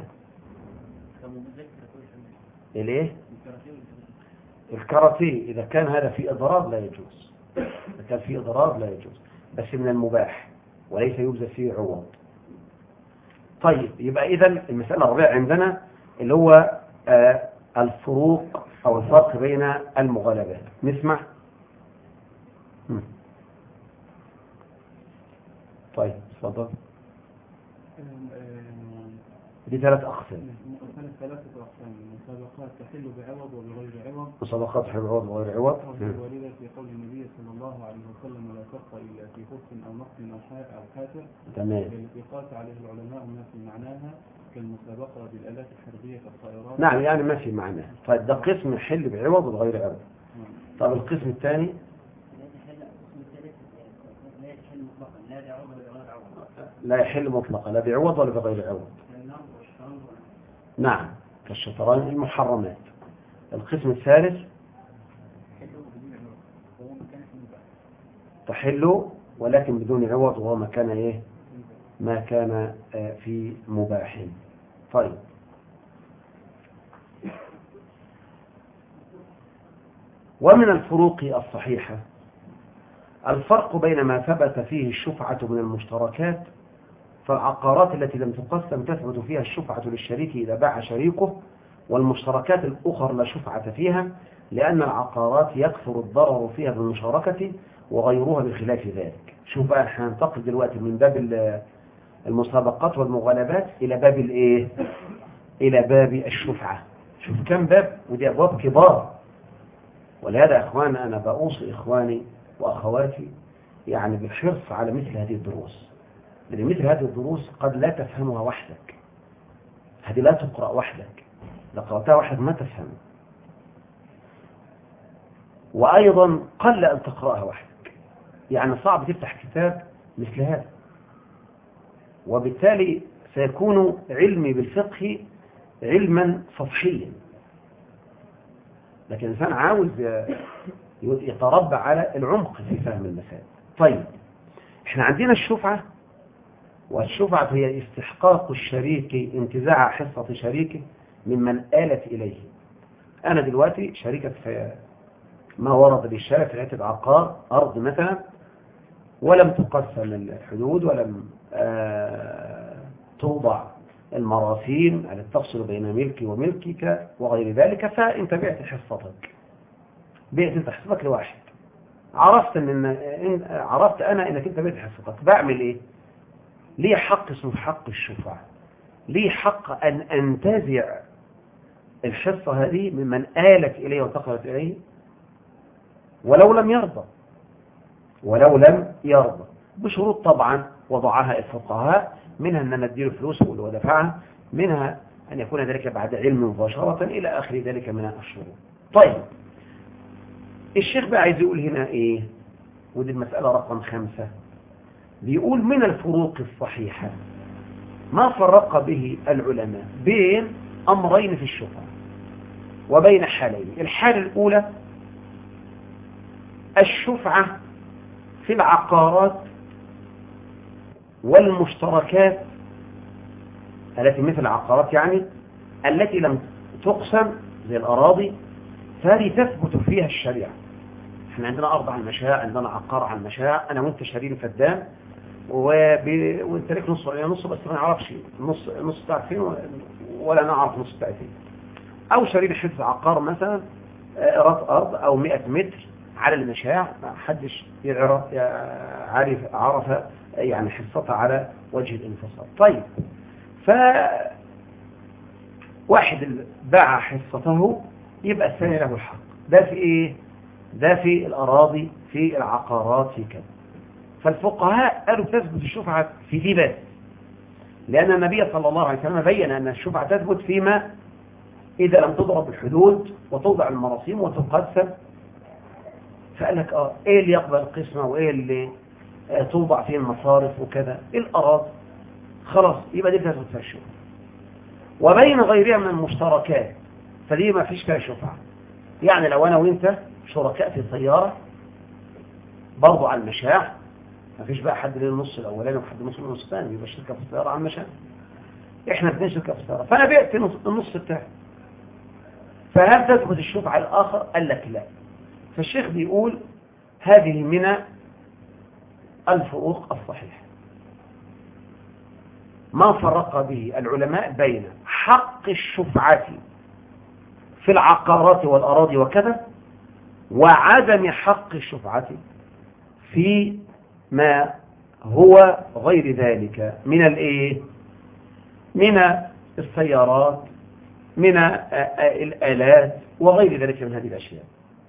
الايه؟ الكاراتيه إذا كان هذا في إضرار لا يجوز، إذا كان في إضرار لا يجوز، بس من المباح وليس يبذل فيه عوض. طيب يبقى إذن المسألة الرابعة عندنا اللي هو الفروق أو الفرق بين المغالبات. نسمع. طيب تفضل. دي ثلاثة أقسام. ثلاثة أقسام: مسابقات تحل بعوض وبغير عوض. مسابقات تحل بعوض وبغير عوض. والوالدة في قول النبي صلى الله عليه وسلم: لا تبقى إلا في خف أو نقل أو حافر. تمام. التي قاس عليه العلماء ما في معناها كالمسابقة بالآلات الحربية كالطائرات. نعم، يعني ما في معناه. طيب ده قسم يحل بعوض وبغير عوض. طب القسم الثاني لا يحل مطلقا لا بعوض ولا بغير عوض. نعم، كالشطرنج المحرمات. القسم الثالث تحل ولكن بدون عوض، وهو ما كان ايه؟ ما كان في مباح. طيب ومن الفروق الصحيحة الفرق بين ما ثبت فيه الشفعة من المشتركات، فالعقارات التي لم تقسم تثبت فيها الشفعة للشريك إذا باع شريكه، والمشتركات الأخرى لا شفعة فيها، لأن العقارات يكثر الضرر فيها بالمشاركة وغيرها بخلاف ذلك. شوف بقى، احنا هننتقل دلوقتي من باب المسابقات والمغالبات إلى باب الإيه؟ إلى باب الشفعة. شوف كم باب، ودي أبواب كبار. ولهذا يا إخوان أنا بأوصي إخواني وأخواتي يعني بالحرص على مثل هذه الدروس، لأن مثل هذه الدروس قد لا تفهمها وحدك. هذه لا تقرأ وحدك، لو قرأتها وحدك ما تفهم، وأيضا قل أن تقرأها وحدك. يعني صعب تفتح كتاب مثل هذا، وبالتالي سيكون علمي بالفقه علما سطحيا. لكن الإنسان عاوز يتربع على العمق في فهم المسائل. طيب، احنا عندنا الشفعة، والشفعة هي استحقاق الشريك انتزاع حصة شريكه ممن آلت إليه. أنا دلوقتي شريكة في ما ورد للشارع في عدة عقار، أرض مثلا، ولم تقسم الحدود، ولم توضع المراسيم التي تفصل بين ملكي وملكك وغير ذلك، فأنت بعت حصتك، بعت انت حصتك لواحد، عرفت أنا إنك أنت بعت حصتك، بعمل إيه؟ ليه حق اسمه حق الشفعة، ليه حق أن أنتزع الحصة هذه ممن آلت إليه وانتقلت إليه ولو لم يرضى بشروط طبعا وضعها الفقهاء، منها أن نديله فلوس ودفعها، منها أن يكون ذلك بعد علم مباشرة إلى آخر ذلك من الشروط. طيب، الشيخ بقى عايز يقول هنا إيه؟ ودي المسألة رقم 5. بيقول من الفروق الصحيحة ما فرق به العلماء بين أمرين في الشفعة وبين حالين. الحالة الأولى الشفعة في العقارات والمشتركات التي مثل العقارات، يعني التي لم تقسم زي الأراضي، فهذه تثبت فيها الشريعة. احنا عندنا أرض على المشاع، عندنا عقار على المشاع، أنا وانت شارين فدان، وانت لك نص بس ما نعرفش نص بتاعك فين، ولا نعرف نص بتاعك فين. أو شارين حتة عقار مثلا إيراد أرض أو 100 متر على المشاع، ما حدش عرف يعني حصتها على وجه الانفصال. طيب، واحد باع حصته يبقى الثاني له الحق. ده في ايه؟ ده في الأراضي، في العقارات، في كذا. فالفقهاء قالوا تثبت الشفعة في دي بس، لأن النبي صلى الله عليه وسلم بين أن الشفعة تثبت فيما إذا لم تضرب الحدود وتوضع المراسيم وتقسم. فقال لك ايه اللي يقبل القسمة وايه اللي توضع فيه المصارف وكذا، الأراضي، خلاص يبقى دي تثبت فيها الشفعة. وبين غيرها من المشتركات فدي ما فيش فيها شفعة. يعني لو أنا وإنت شركاء في سيارة برضو على المشاع، ما فيش بقى حد له النص الأولاني وحد النص الثاني، يبقى شركة في السيارة على المشاع، إحنا اثنين شركة في السيارة، فأنا بعت النص بتاعي، فهل تثبت الشفعة الآخر؟ قال لك لا. فالشيخ بيقول هذه من الفروق الصحيحة ما فرق به العلماء بين حق الشفعة في العقارات والأراضي وكذا، وعدم حق الشفعة في ما هو غير ذلك من الايه؟ من السيارات، من الآلات وغير ذلك من هذه الأشياء.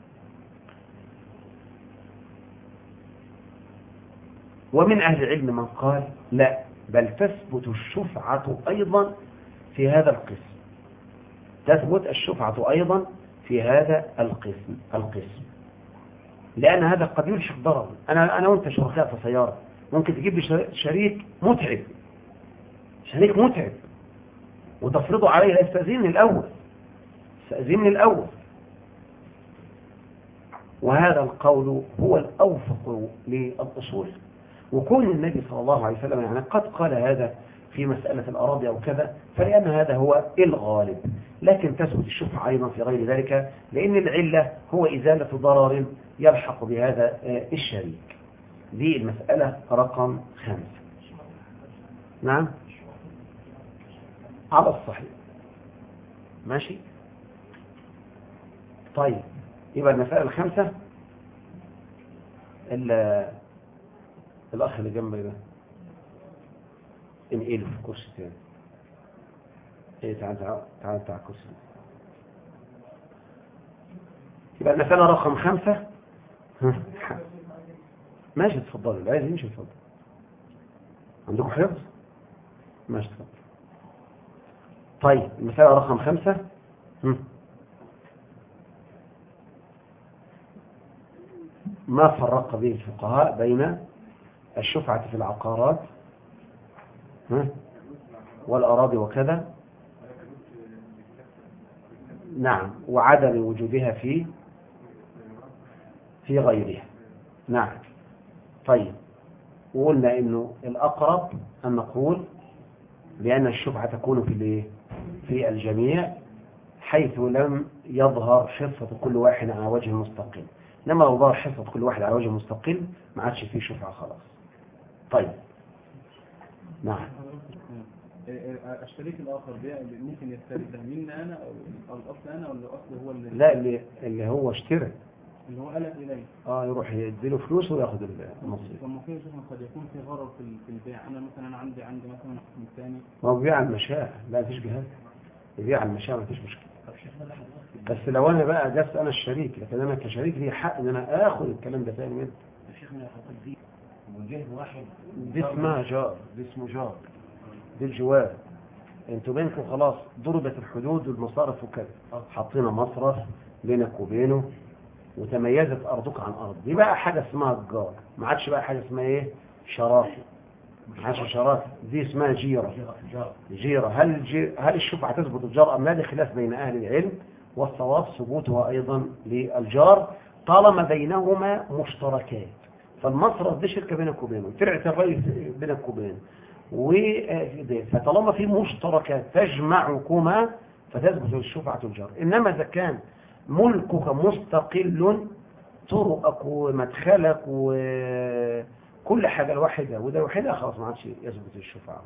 ومن أهل العلم من قال لا، بل تثبت الشفعة أيضا في هذا القسم، تثبت الشفعة أيضا في هذا القسم، لأن هذا قد يلحق ضرر. أنا وأنت شركاء في سيارة، ممكن تجيب لي شريك متعب وتفرضه عليه، استأذنني الأول. وهذا القول هو الأوفق للأصول. وكون النبي صلى الله عليه وسلم يعني قد قال هذا في مسألة الأراضي أو كذا، فلأن هذا هو الغالب. لكن تثبت الشفعة أيضا في غير ذلك، لأن العلة هو إزالة ضرر يلحق بهذا الشريك. دي المسألة رقم 5. نعم، على الصحيح، ماشي. طيب، يبقى المسائل الخمسة. الأخ اللي جنبي ده انقله في كرسي تاني. ايه تعال كرسي. يبقى المسألة رقم 5. ماشي تفضلوا، اللي عايز يمشي يتفضل. عندكم حفظ؟ ماشي تفضل. طيب المسألة رقم 5. ما فرق به الفقهاء بين الشفعة في العقارات والأراضي وكذا، نعم، وعدم وجودها في غيرها، نعم. طيب وقلنا انه الأقرب أن نقول بأن الشفعة تكون في الجميع، حيث لم يظهر حصة كل واحد على وجه مستقل. لما لو ظهر حصة كل واحد على وجه مستقل ما عادش فيه شفعة خلاص. طيب نعم. الشريك الآخر ده ممكن يسترده مني أنا أو الأصل أنا، ولا الأصل هو لا، اللي هو اشترى، اللي هو قلق إليه يروح يديله فلوس وياخد النصيب. طب ممكن قد يكون في غرض في البيع. أنا مثلا عندي مثلا قسم ثاني. ما هو بيع المشاع، لا مفيش جهاز، يبيع المشاع ما فيش مشكلة. بس لو انا بقى جبت انا الشريك، لكن انا كشريك لي حق ان انا اخد الكلام ده تاني منه. شيخنا دي وجه واحد دي اسمها جار، دي اسمه جار، دي الجوار. انتوا بينكم خلاص ضربت الحدود والمصارف وكذا، حطينا مصرف بينك وبينه وتميزت ارضك عن ارض، دي بقى حاجه اسمها الجار. ما عادش بقى حاجه اسمها ايه شراكه، ما عادش شراكه، دي اسمها جيره. هل الشفعه تثبت الجار ام لا؟ دي خلاف بين اهل العلم، والصواب ثبوتها ايضا للجار طالما بينهما مشتركات. فالمصرف دي شركه بينك وبينه، ترعه الري بينك وبينه، فطالما في مشتركات تجمعكما فتثبت الشفعه الجار. انما اذا كان ملكك مستقل، طرقك ومدخلك وكل حاجه الواحده وده الواحده، خلاص ما عادش يثبت الشفعه.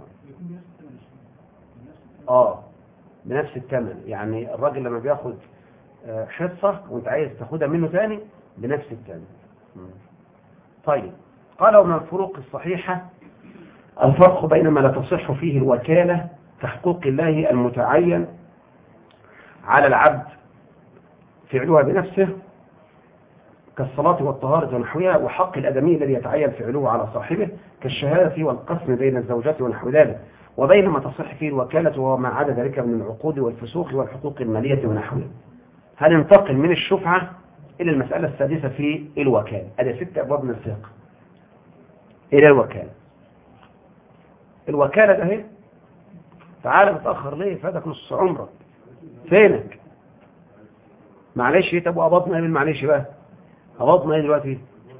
بنفس الثمن. يعني الراجل لما بياخد حصه وانت عايز تاخدها منه ثاني بنفس الثمن. طيب قال ومن الفروق الصحيحه الفرق بين ما لا تصح فيه الوكاله كحقوق الله المتعين على العبد فعلها بنفسه كالصلاة والطهارة ونحوها، وحق الأدمي الذي يتعين فعله على صاحبه كالشهادة والقسم بين الزوجات ونحو ذلك، وبين ما تصح فيه الوكالة وما عدا ذلك من العقود والفسوق والحقوق المالية ونحوها. هننتقل من الشفعة إلى المسألة السادسة في الوكالة. هذه 6 أبواب من الفقه إلى الوكالة. الوكالة ده هي تعال متأخر ليه؟ فاتك نص عمرك، فينك؟ معلش طب وقبضنا ايه؟ معلش بقى قبضنا ايه دلوقتي؟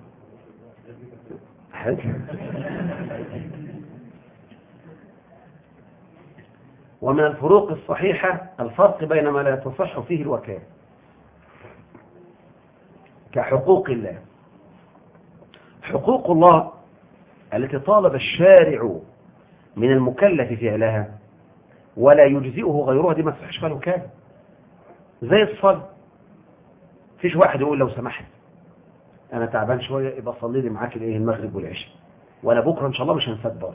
ومن الفروق الصحيحة الفرق بين ما لا تصح فيه الوكالة كحقوق الله. حقوق الله التي طالب الشارع من المكلف فعلها ولا يجزئه غيرها، دي ما تصحش فيها الوكالة. زي الصلاة، فيش واحد يقول لو سمحت انا تعبان شويه يبقى صلي لي معاك المغرب والعشاء، وانا بكره ان شاء الله مش هنسد برضه.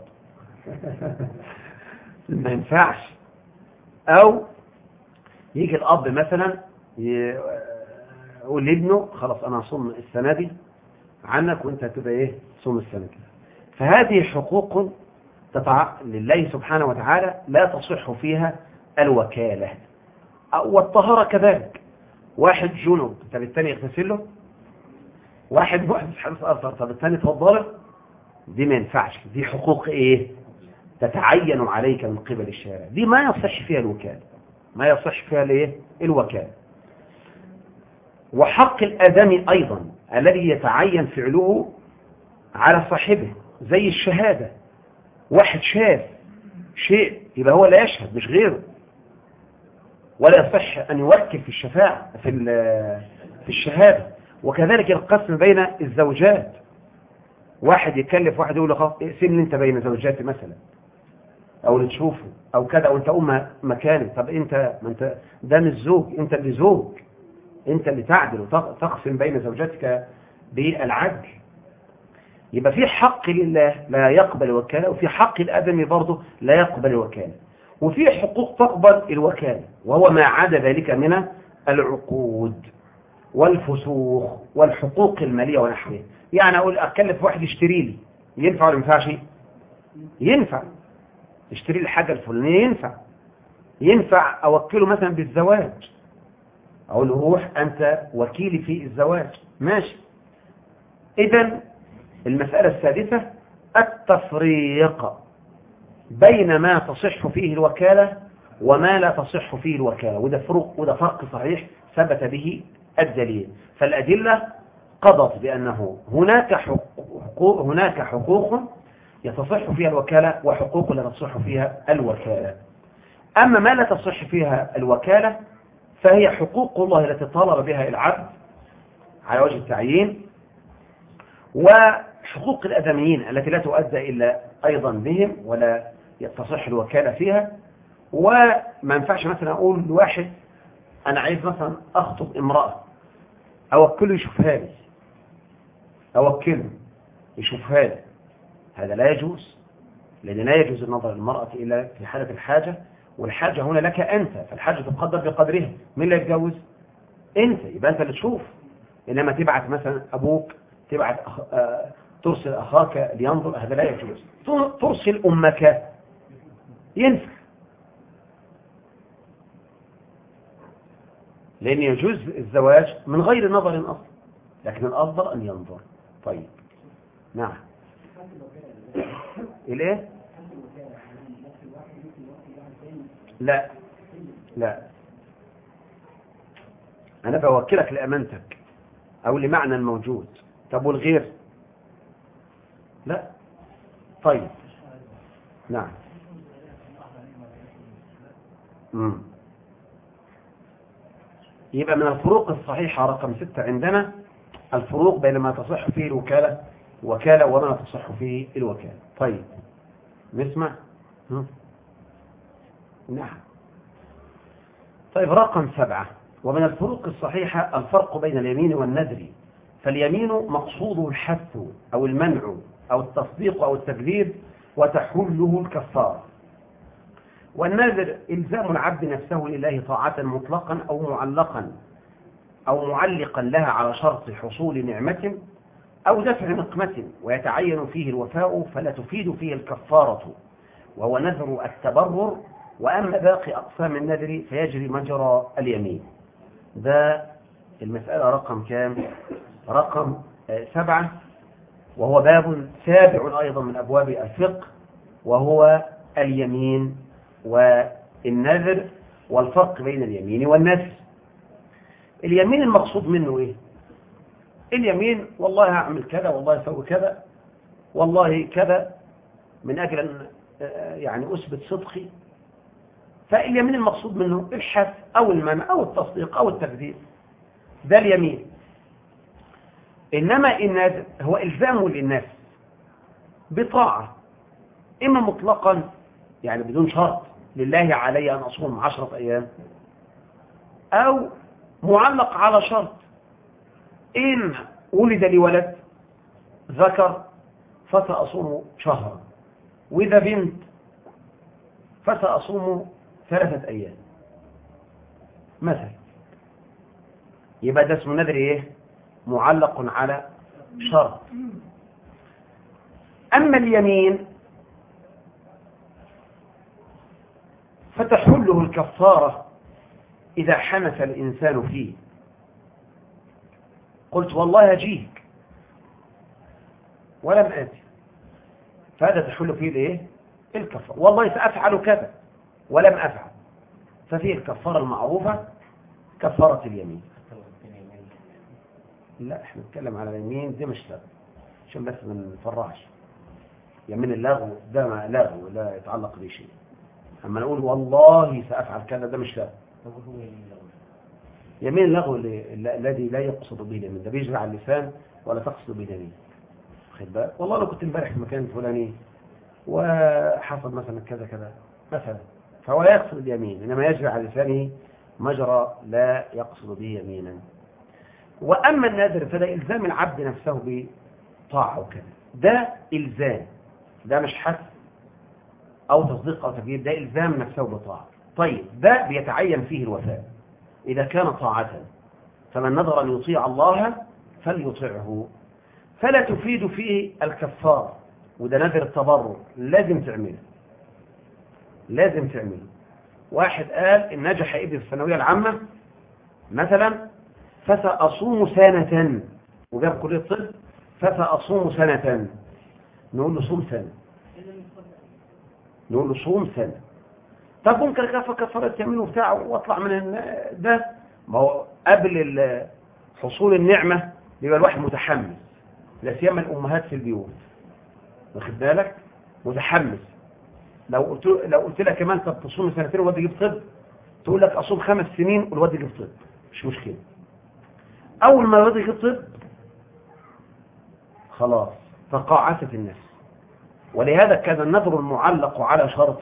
ما ينفعش. او يجي الاب مثلا يقول لابنه خلاص انا هصوم السنه دي عنك وانت هتبقى تصوم السنه دي. فهذه حقوق لله سبحانه وتعالى لا تصح فيها الوكاله. والطهاره كذلك، واحد جنب طب الثاني يغتسل له، واحد محدث حدث اثر طب الثاني يتوضا له، دي ما ينفعش. دي حقوق تتعين عليك من قبل الشارع، دي ما يصح فيها الوكاله، ما يصح فيها الوكاله. وحق الادمي ايضا الذي يتعين فعله على صاحبه زي الشهاده. واحد شاف شيء يبقى هو لا يشهد مش غيره، ولا يصح أن يوكل في الشفاعة في الشهادة. وكذلك القسم بين الزوجات، واحد يكلف واحد يقول له خلاص اقسم لي انت بين زوجاتي مثلا، او اللي تشوفه او كذا، وانت مكاني. طب انت ما انت ده مش زوج، انت اللي زوج، انت اللي تعدل وتقسم بين زوجاتك بالعدل. يبقى في حق لله لا يقبل الوكالة، وفي حق الآدمي برضه لا يقبل الوكالة، وفي حقوق تقبل الوكالة، وهو ما عدا ذلك من العقود والفسوخ والحقوق المالية ونحوها. يعني أقول أكلف واحد يشتري لي، ينفع ولا ما ينفعش؟ ينفع. يشتري لي الحاجة الفلانية ينفع. ينفع أوكله مثلا بالزواج، أقول له روح أنت وكيلي في الزواج، ماشي. إذن المسألة السادسة التفريق بين ما تصح فيه الوكالة وما لا تصح فيه الوكالة، وده فرق صحيح ثبت به الدليل. فالأدلة قضت بأنه هناك حقوق يتصح فيها الوكالة وحقوق لا تصح فيها الوكالة. أما ما لا تصح فيها الوكالة فهي حقوق الله التي طالب بها العبد على وجه التعيين، وحقوق الآدميين التي لا تؤدى إلا أيضا بهم ولا تصح الوكالة فيها. وما ينفعش مثلا أقول لواحد أنا عايز مثلا أخطب امرأة، أوكله يشوفها لي، أوكله يشوفها لي، هذا لا يجوز، لأن لا يجوز النظر للمرأة إلا في حالة الحاجة، والحاجة هنا لك أنت، فالحاجة تقدر بقدرها. مين اللي يتجوز؟ أنت، يبقى أنت اللي تشوف. إنما تبعت مثلا أبوك، تبعت ترسل أخاك لينظر، هذا لا يجوز. ترسل أمك ينفع، لأن يجوز الزواج من غير نظر أصلا، لكن الأفضل أن ينظر. طيب نعم. الإيه؟ لا لا، أنا بوكلك لأمانتك أو لمعنى الموجود. طب والغير؟ لا. طيب نعم. يبقى من الفروق الصحيحة رقم 6 عندنا الفروق بين ما تصح فيه الوكالة وما لا تصح فيه الوكالة. طيب نسمع. نعم. طيب رقم 7 ومن الفروق الصحيحة الفرق بين اليمين والنذر. فاليمين مقصوده الحث أو المنع أو التصديق أو التكذيب وتحله الكفارة، والنذر إلزام العبد نفسه لله طاعة مطلقا أو معلقا لها على شرط حصول نعمة أو دفع نقمة، ويتعين فيه الوفاء فلا تفيد فيه الكفارة، وهو نذر التبرر. وأما باقي أقسام النذر فيجري مجرى اليمين. ده المسألة رقم كام؟ رقم 7، وهو باب سابع أيضا من أبواب الفقه، وهو اليمين والنذر والفرق بين اليمين والنذر. اليمين المقصود منه إيه؟ اليمين والله هعمل كذا، والله أسوي كذا، والله كذا، من أجل أن يعني أثبت صدقي. فاليمين المقصود منه الحث أو المنع أو التصديق أو التكذيب، ده اليمين. إنما النذر هو إلزام للنفس بطاعة، إما مطلقا يعني بدون شرط، لله علي أن أصوم 10 أيام، أو معلق على شرط، إن ولد لي ولد ذكر فسأصوم شهرا، وإذا بنت فسأصوم 3 أيام مثلا. يبقى ده اسمه نذر إيه؟ معلق على شرط. أما اليمين فتحله الكفارة إذا حنث الإنسان فيه. قلت والله أجيك ولم آتي، فهذا تحل فيه الإيه؟ الكفارة. والله سأفعل كذا ولم أفعل، ففيه الكفارة المعروفة كفارة اليمين. لا احنا نتكلم على اليمين دي مش لغو، عشان بس ما نفرعش. يمين اللغو ده ما لغو لا يتعلق به شيء. اما نقول والله سأفعل كذا ده مش لغو. يمين اللغو الذي لا يقصد به اليمين، ده بيجري على اللسان ولا تقصد به اليمين. خد بالك، والله لو كنت امبارح في مكان فلاني وحصل مثلا كذا كذا مثلا، فهو لا يقصد اليمين، انما يجري على لسانه مجرى لا يقصد به يمينا. وأما النذر فده إلزام العبد نفسه بطاعة وكذا، ده إلزام، ده مش حث أو تصديق أو تكذيب، ده إلزام نفسه بطاعة. طيب ده بيتعين فيه الوفاء إذا كان طاعة، فمن نذر أن يطيع الله فليطعه، فلا تفيد فيه الكفار، وده نذر التبرع لازم تعمله، لازم تعمله. واحد قال إن نجح ابني في الثانوية العامة مثلا فسأصوم سنة، وجاب كلية طب فسأصوم سنة، نقول له صوم سنة، نقول له صوم سنة. طب ممكن كفارة تعمله بتاعه واطلع من ده، ما هو قبل حصول النعمة بيبقى الواحد متحمس، لا سيما الأمهات في البيوت، واخد بالك، متحمس. لو قلت لك كمان طب تصوم سنتين والواد يجيب طب، تقول لك أصوم 5 سنين والواد يجيب طب، مش مشكلة. أول ما الواد يجيب طب خلاص تقاعست النفس. ولهذا كان النذر المعلق على شرط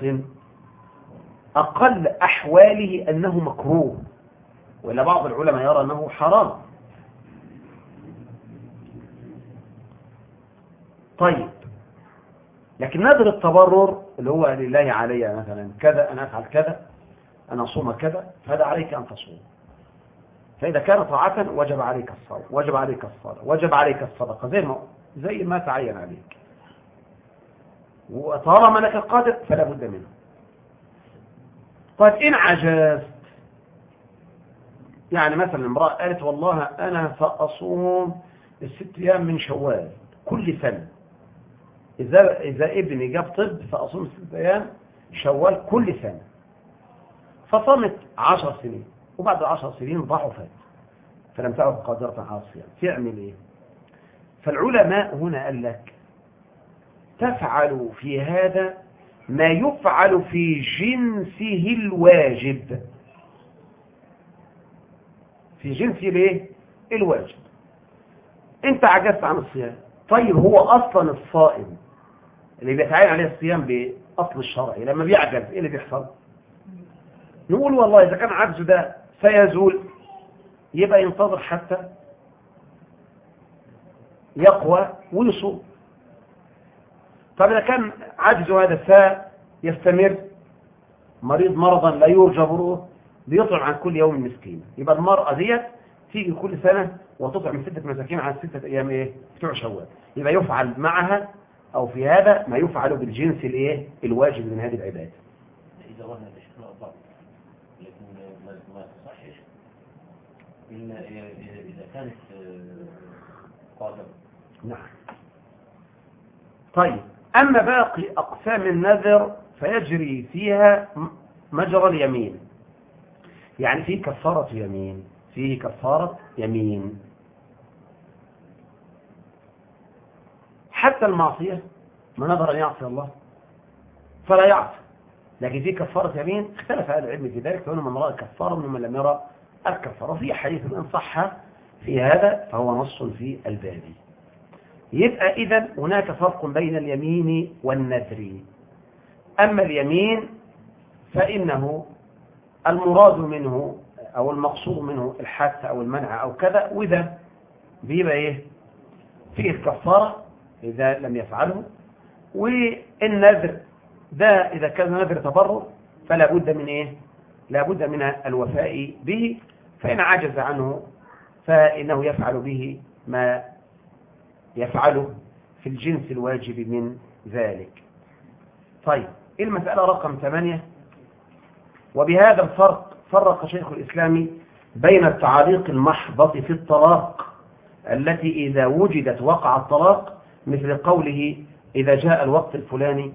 أقل أحواله أنه مكروه، وإلا بعض العلماء يرى أنه حرام. طيب لكن نذر التبرر اللي هو لله علي مثلا كذا، أنا أفعل كذا، أنا أصوم كذا، فهذا عليك أن تصوم. فإذا كان طاعة وجب عليك الصوم، وجب عليك الصلاة، وجب عليك الصدقة، زي ما تعين عليك. وطالما أنك قادر فلا بد منه. طيب إن عجزت، يعني مثلا امرأة قالت والله أنا سأصوم 6 أيام من شوال كل سنة، إذا ابني جاب طب فأصوم 6 أيام شوال كل سنة، فصمت 10 سنين، وبعد 10 سنين ضعفت فلم تعد قادرة على الصيام، تعمل إيه؟ فالعلماء هنا قال لك تفعل في هذا ما يفعل في جنسه الواجب، في جنسه الايه؟ الواجب. انت عجزت عن الصيام، طيب هو اصلا الصائم اللي بيتعين عليه الصيام باصل الشرعي لما بيعجز ايه اللي بيحصل؟ نقول والله اذا كان عجزه ده سيزول يبقى ينتظر حتى يقوى ويصوم. طب إذا كان عجزه هذا سيستمر، مريض مرضا لا يرجى بروه، بيطعم عن كل يوم مسكين، يبقى المرأة ديت تيجي كل سنة وتطعم 6 مساكين عن 6 أيام إيه؟ بتوع شوال. يبقى يفعل معها أو في هذا ما يفعل بالجنس الإيه؟ الواجب من هذه العبادة. إذا وهن الإشراء ضعف لكن ما تصحش إلا إذا كانت قادرة. نعم. طيب أما باقي أقسام النذر فيجري فيها مجرى اليمين، يعني فيه كفارة يمين، فيه كفارة يمين. حتى المعصية من نذر أن يعصي الله فلا يعصي، لكن فيه كفارة يمين اختلف أهل العلم في ذلك، فهنا من رأى كفارة ومن لم يرى الكفارة. وفي حديث إن صح في هذا فهو نص في الباب. يبقى إذن هناك فرق بين اليمين والنذر. أما اليمين فإنه المراد منه أو المقصود منه الحث أو المنع أو كذا، وإذا بيبقى إيه؟ فيه الكفارة إذا لم يفعله. والنذر ده إذا كان نذر تبرر فلا بد من إيه؟ لا بد من الوفاء به، فإن عجز عنه فإنه يفعل به ما يفعله في الجنس الواجب من ذلك. طيب المسألة رقم 8. وبهذا الفرق فرق شيخ الإسلام بين التعاليق المحضة في الطلاق التي إذا وجدت وقع الطلاق، مثل قوله إذا جاء الوقت الفلاني،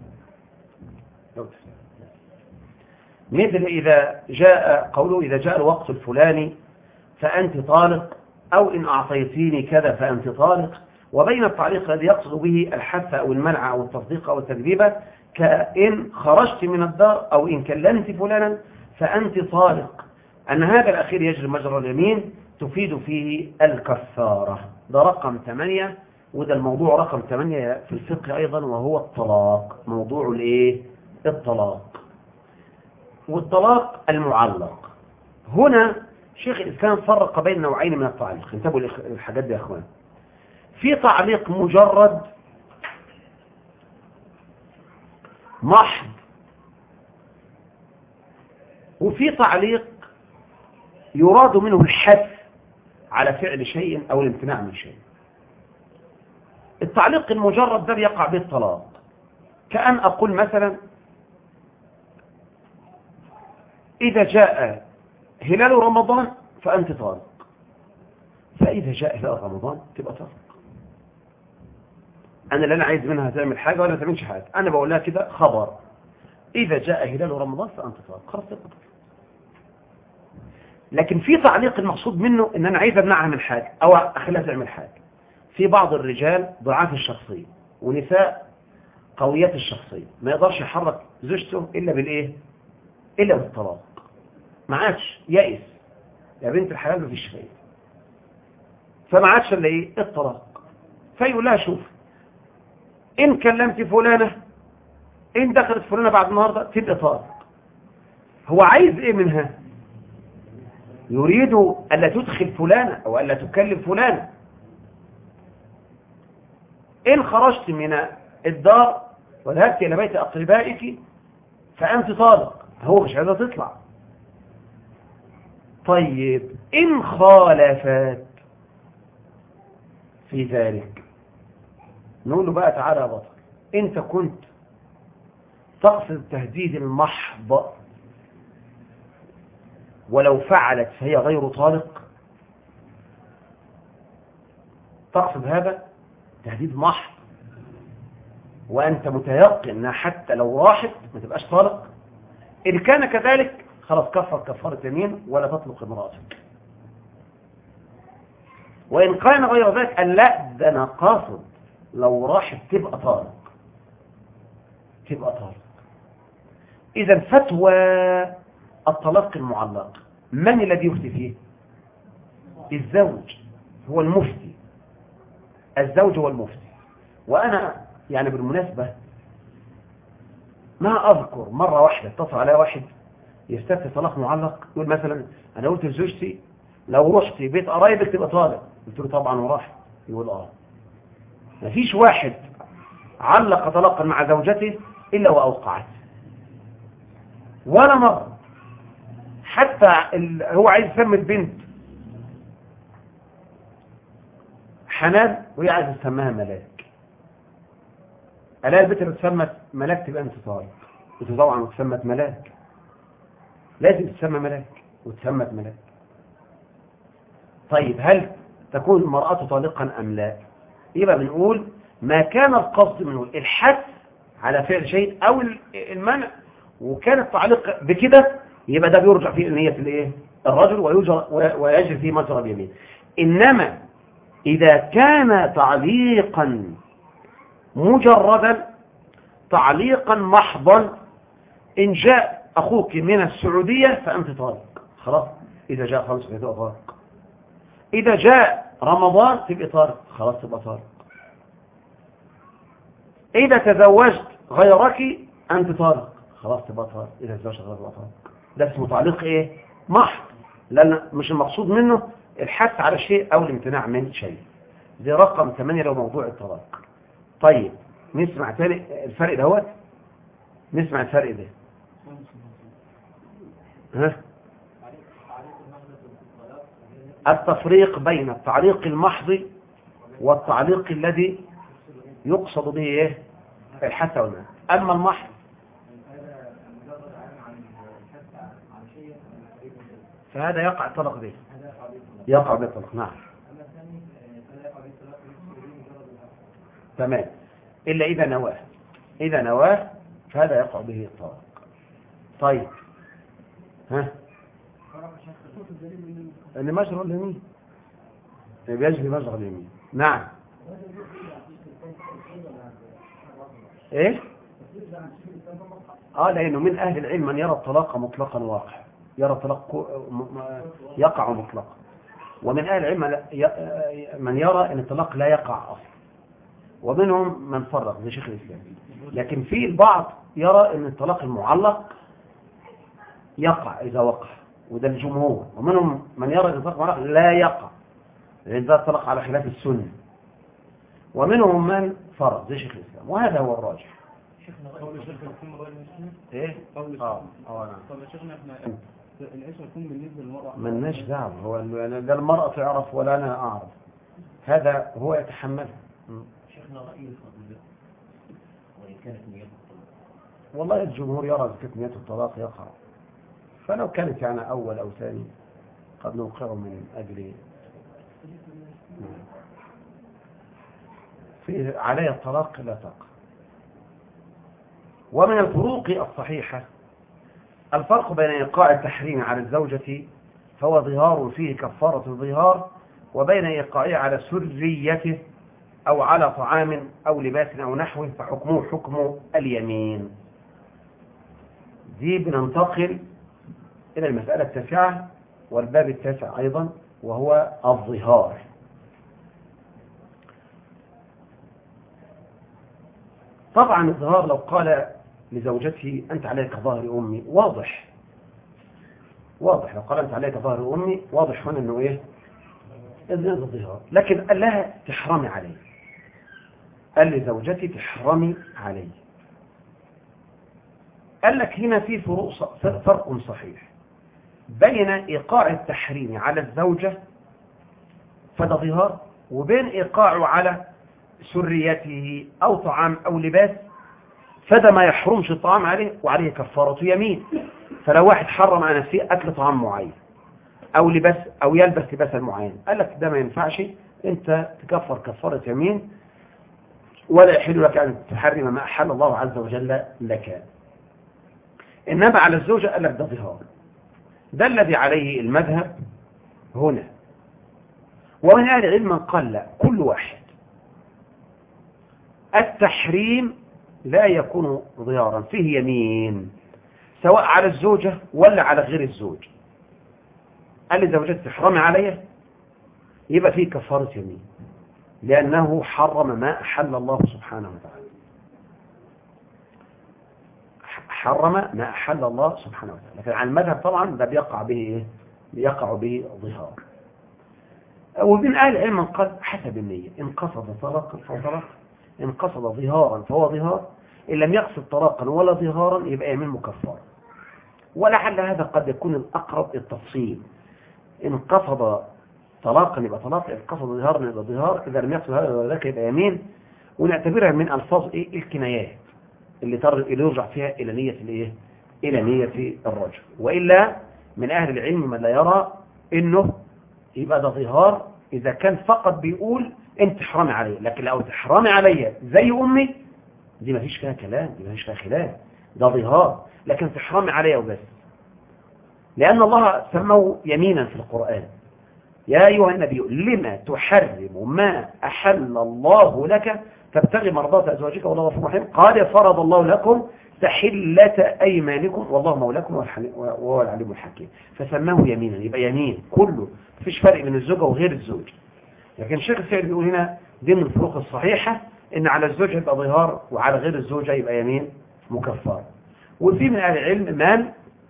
مثل إذا جاء قوله إذا جاء الوقت الفلاني فأنت طالق، أو إن أعطيتيني كذا فأنت طالق. وبين التعليق الذي يقصد به الحث أو المنع أو التصديق أو التكذيب، كإن خرجت من الدار أو إن كلمت فلانا فأنت طالق، أن هذا الأخير يجري مجرى اليمين تفيد فيه الكفارة. ده رقم 8، وده الموضوع رقم 8 في الفقه أيضا، وهو الطلاق. موضوع الإيه؟ الطلاق. والطلاق المعلق هنا شيخ الإسلام فرق بين نوعين من التعليق. انتبهوا الحاجات دي يا أخوان. في تعليق مجرد محض، وفي تعليق يراد منه الحث على فعل شيء أو الامتناع من شيء. التعليق المجرد ده بيقع به الطلاق، كأن أقول مثلا إذا جاء هلال رمضان فأنت طالق، فإذا جاء هلال رمضان تبقى طالق. أنا لا عايز منها تعمل حاجة ولا تعملش حاجة، أنا بقول لها كده خبر، إذا جاء هلال رمضان فأنت طالق، خلاص تبقى طالق. لكن في تعليق المقصود منه إن أنا عايز أمنعها من حاجة أو أخليها تعمل حاجة. في بعض الرجال ضعاف الشخصية ونساء قويات الشخصية ما يقدرش يحرك زوجته إلا بالإيه؟ إلا بالطلاق. ما عادش يائس يا بنت الحلال مفيش فايدة، فما عادش إلا إيه؟ الطلاق. فيقول لها شوف، إن كلمت فلانة، إن دخلت فلانة بعد النهاردة تبقى طالق. هو عايز إيه منها؟ يريد ألا تدخل فلانة أو ألا تكلم فلانة. إن خرجت من الدار وذهبت إلى بيت أقربائك فأنت طالق. هو مش عايزة تطلع. طيب إن خالفت في ذلك نقول له بقى تعالى يا بطل، أنت كنت تقصد التهديد المحض، ولو فعلت فهي غير طالق. تقصد هذا تهديد محض وأنت متيقن أنها حتى لو راحت ما تبقاش طالق. إن كان كذلك خلاص كفر كفارة يمين ولا تطلق امرأتك. وإن كان غير ذلك قال لا ده أنا قاصد لو راحت تبقى طالق، تبقى طالق. إذا فتوى الطلاق المعلق من الذي يفتي فيه؟ الزوج هو المفتي، الزوج هو المفتي. وأنا يعني بالمناسبة ما أذكر مرة واحدة اتصل عليها واحد يستفتي طلاق معلق، يقول مثلا أنا قلت لزوجتي لو رحتي بيت قرايبك تبقى طالق، قلت له طبعا وراح، يقول ما فيش واحد علق طلاقا مع زوجته إلا وأوقعت ولا مرة. حتى هو عايز يسمي البنت حنان وهي عايز تسميها ملاك. ألا البنت اللي تسمت ملاك تبقى انت طالق، انت طبعا تسمت ملاك، لازم تسمى ملاك وتسمت ملاك. طيب هل تكون المرأة طالقا أم لا؟ يبقى بنقول ما كان القصد منه الحث على فعل شيء أو المنع وكان التعليق بكده، يبقى ده بيرجع فيه نية الايه؟ الرجل ويجري فيه مجرى اليمين. إنما إذا كان تعليقا مجردا تعليقا محضا، إن جاء أخوك من السعودية فأنت طالق، خلاص. إذا جاء خلاص تبقى طالق. إذا جاء رمضان تبقى طالق، خلاص تبقى طالق. إذا تزوجت غيرك أنت طالق، خلاص تبقى طالق. إذا تزوجت غيرك تبقى طالق. ده اسمه تعليق إيه؟ محض، لأن مش المقصود منه الحث على شيء أو الامتناع من شيء. دي رقم 8 لو موضوع الطلاق. طيب نسمع تاني الفرق دوت، نسمع الفرق ده. ها؟ التفريق بين التعليق المحض والتعليق الذي يقصد به ايه؟ الحث والمنع. اما المحض فهذا يقع الطلاق به، يقع به الطلاق. نعم تمام، إلا إذا نواه، إذا نواه فهذا يقع به الطلاق. طيب ها؟ اللي مجرى اليمين بيجري مجرى اليمين. نعم ايه؟ لأنه من أهل العلم من يرى الطلاق مطلقا واقع، يرى الطلاق يقع مطلقا، ومن أهل العلم من يرى أن الطلاق لا يقع أصلا، ومنهم من فرق زي شيخ الإسلام. لكن في البعض يرى أن الطلاق المعلق يقع إذا وقع، وده الجمهور، ومنهم من يرى الإطلاق مرة لا يقع، لأن ده طلق على خلاف السنة، ومنهم من فرض زي شيخ الإسلام، وهذا هو الراجح. قول الشيخ يكون غير مسلم. إيه؟ قول الشيخ. نعم. طب يا شيخنا احنا العشرة يكون بالنسبة للمرأة. ملناش دعوة، هو ده المرأة تعرف ولا أنا أعرف، هذا هو يتحمل. شيخنا رأي الفضيلة وإن كانت نية الطلاق. والله الجمهور يرى إذا كانت نية الطلاق يقع، فلو كانت يعني أول أو ثاني قد نوقعه من أجل في علي الطلاق لا تقع. ومن الفروق الصحيحة الفرق بين إيقاع التحريم على الزوجة فهو ظهار فيه كفارة الظهار، وبين إيقاعه على سريته أو على طعام أو لباس أو نحوه فحكمه حكم اليمين. دي بننتقل إلى المسألة التاسعة والباب التاسع أيضا، وهو الظهار. طبعا الظهار لو قال لزوجته أنت عليك ظهر أمي، واضح لو قال أنت عليك ظهر أمي واضح هنا أنه إيه؟ إذن الظهار. لكن قال لها تحرمي علي، قال لزوجتي تحرمي علي. قال لك هنا في فرق صحيح بين إيقاع التحريم على الزوجة فده ظهار، وبين إيقاعه على سريته أو طعام أو لباس فده ما يحرمش الطعام عليه وعليه كفارة يمين. فلو واحد حرم على نفسه أكل طعام معين أو لباس أو يلبس لباسا معين، قال لك ده ما ينفعش، أنت تكفر كفارة يمين ولا يحل لك أن تحرم ما أحل الله عز وجل لك. إنما على الزوجة قال لك ده ظهار، ده الذي عليه المذهب هنا. ومن أهل العلم من قال لا، كل واحد التحريم لا يكون ظهارا، فيه يمين سواء على الزوجة ولا على غير الزوج. قال لزوجتي تحرمي عليه يبقى فيه كفارة يمين، لأنه حرم ما أحل الله سبحانه وتعالى، حرم ما أحل الله سبحانه وتعالى. لكن على المذهب طبعا ده بيقع به إيه؟ بيقع به ظهار. ومن أهل العلم من قال حسب النية، إن قصد طلاقا فهو طلاق، إن قصد ظهارا فهو ظهار، إن لم يقصد طلاقا ولا ظهارا يبقى يمين مكفار. ولعل هذا قد يكون الأقرب التفصيل، إن قصد طلاقا يبقى طلاق، إن قصد ظهارا يبقى ظهار، إذا لم يقصد هذا ولا ذاك يبقى يمين. ونعتبرها من ألفاظ إيه؟ الكنايات اللي يرجع فيها إلى نية الإيه؟ إلى نية الرجل. وإلا من أهل العلم من لا يرى إنه يبقى ده ظهار إذا كان فقط بيقول أنت تحرمي علي، لكن لو تحرمي علي زي أمي دي ما فيش فيها كلام، دي ما فيش فيها خلاف، ده ظهار. لكن تحرمي علي وبس، لأن الله سماه يمينا في القرآن، يا أيها النبي لما تحرم ما أحل الله لك تبتغي مرضات أزواجك والله غفور رحيم، قال فرض الله لكم تحلة أيمانكم والله مولاكم وهو العليم الحكيم. فسماه يمينا، يبقى يمين كله، مفيش فرق بين الزوجة وغير الزوج. لكن الشيخ السعيد بيقول هنا دي من الفروق الصحيحة، إن على الزوج يبقى ظهار وعلى غير الزوجة يبقى يمين مكفار. وفي من أهل العلم من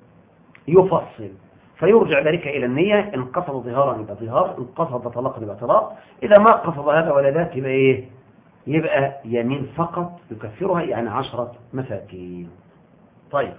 يفصل فيرجع ذلك إلى النية، إن قصد ظهارا يبقى ظهار، إن قصد طلاقا يبقى طلاق، إذا ما قصد هذا ولا ذاك يبقى إيه؟ يبقى يمين فقط يكفرها، يعني 10 مساكين. طيب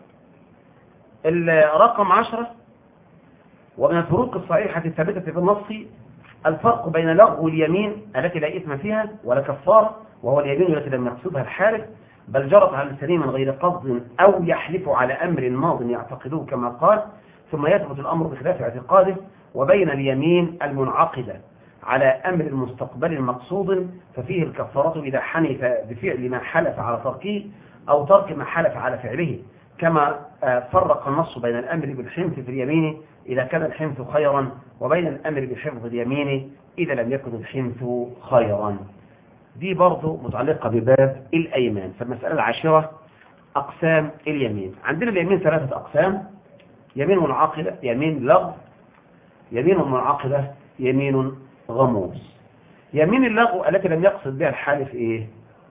الرقم 10، ومن الفروق الصحيحة الثابتة في النص الفرق بين لغو اليمين التي لا إثم فيها ولا كفارة، وهو اليمين التي لم يقصدها الحارث بل جرت على لسانه من غير قصد أو يحلف على أمر ماض يعتقده كما قال ثم يثبت الأمر بخلاف اعتقاده، وبين اليمين المنعقدة على أمر مستقبل مقصود ففيه الكفارة إذا حنف بفعل ما حلف على تركه أو ترك ما حلف على فعله، كما فرق النص بين الأمر بالحنث في اليمين إذا كان الحنث خيرا، وبين الأمر بحفظ اليمين إذا لم يكن الحنث خيرا. دي برضو متعلقة بباب الأيمان. فالمسألة 10 أقسام اليمين. عندنا اليمين 3 أقسام: يمين منعقدة، يمين لغو، يمين منعقدة، يمين غموس. يمين اللغو التي لم يقصد بها الحالف إيه؟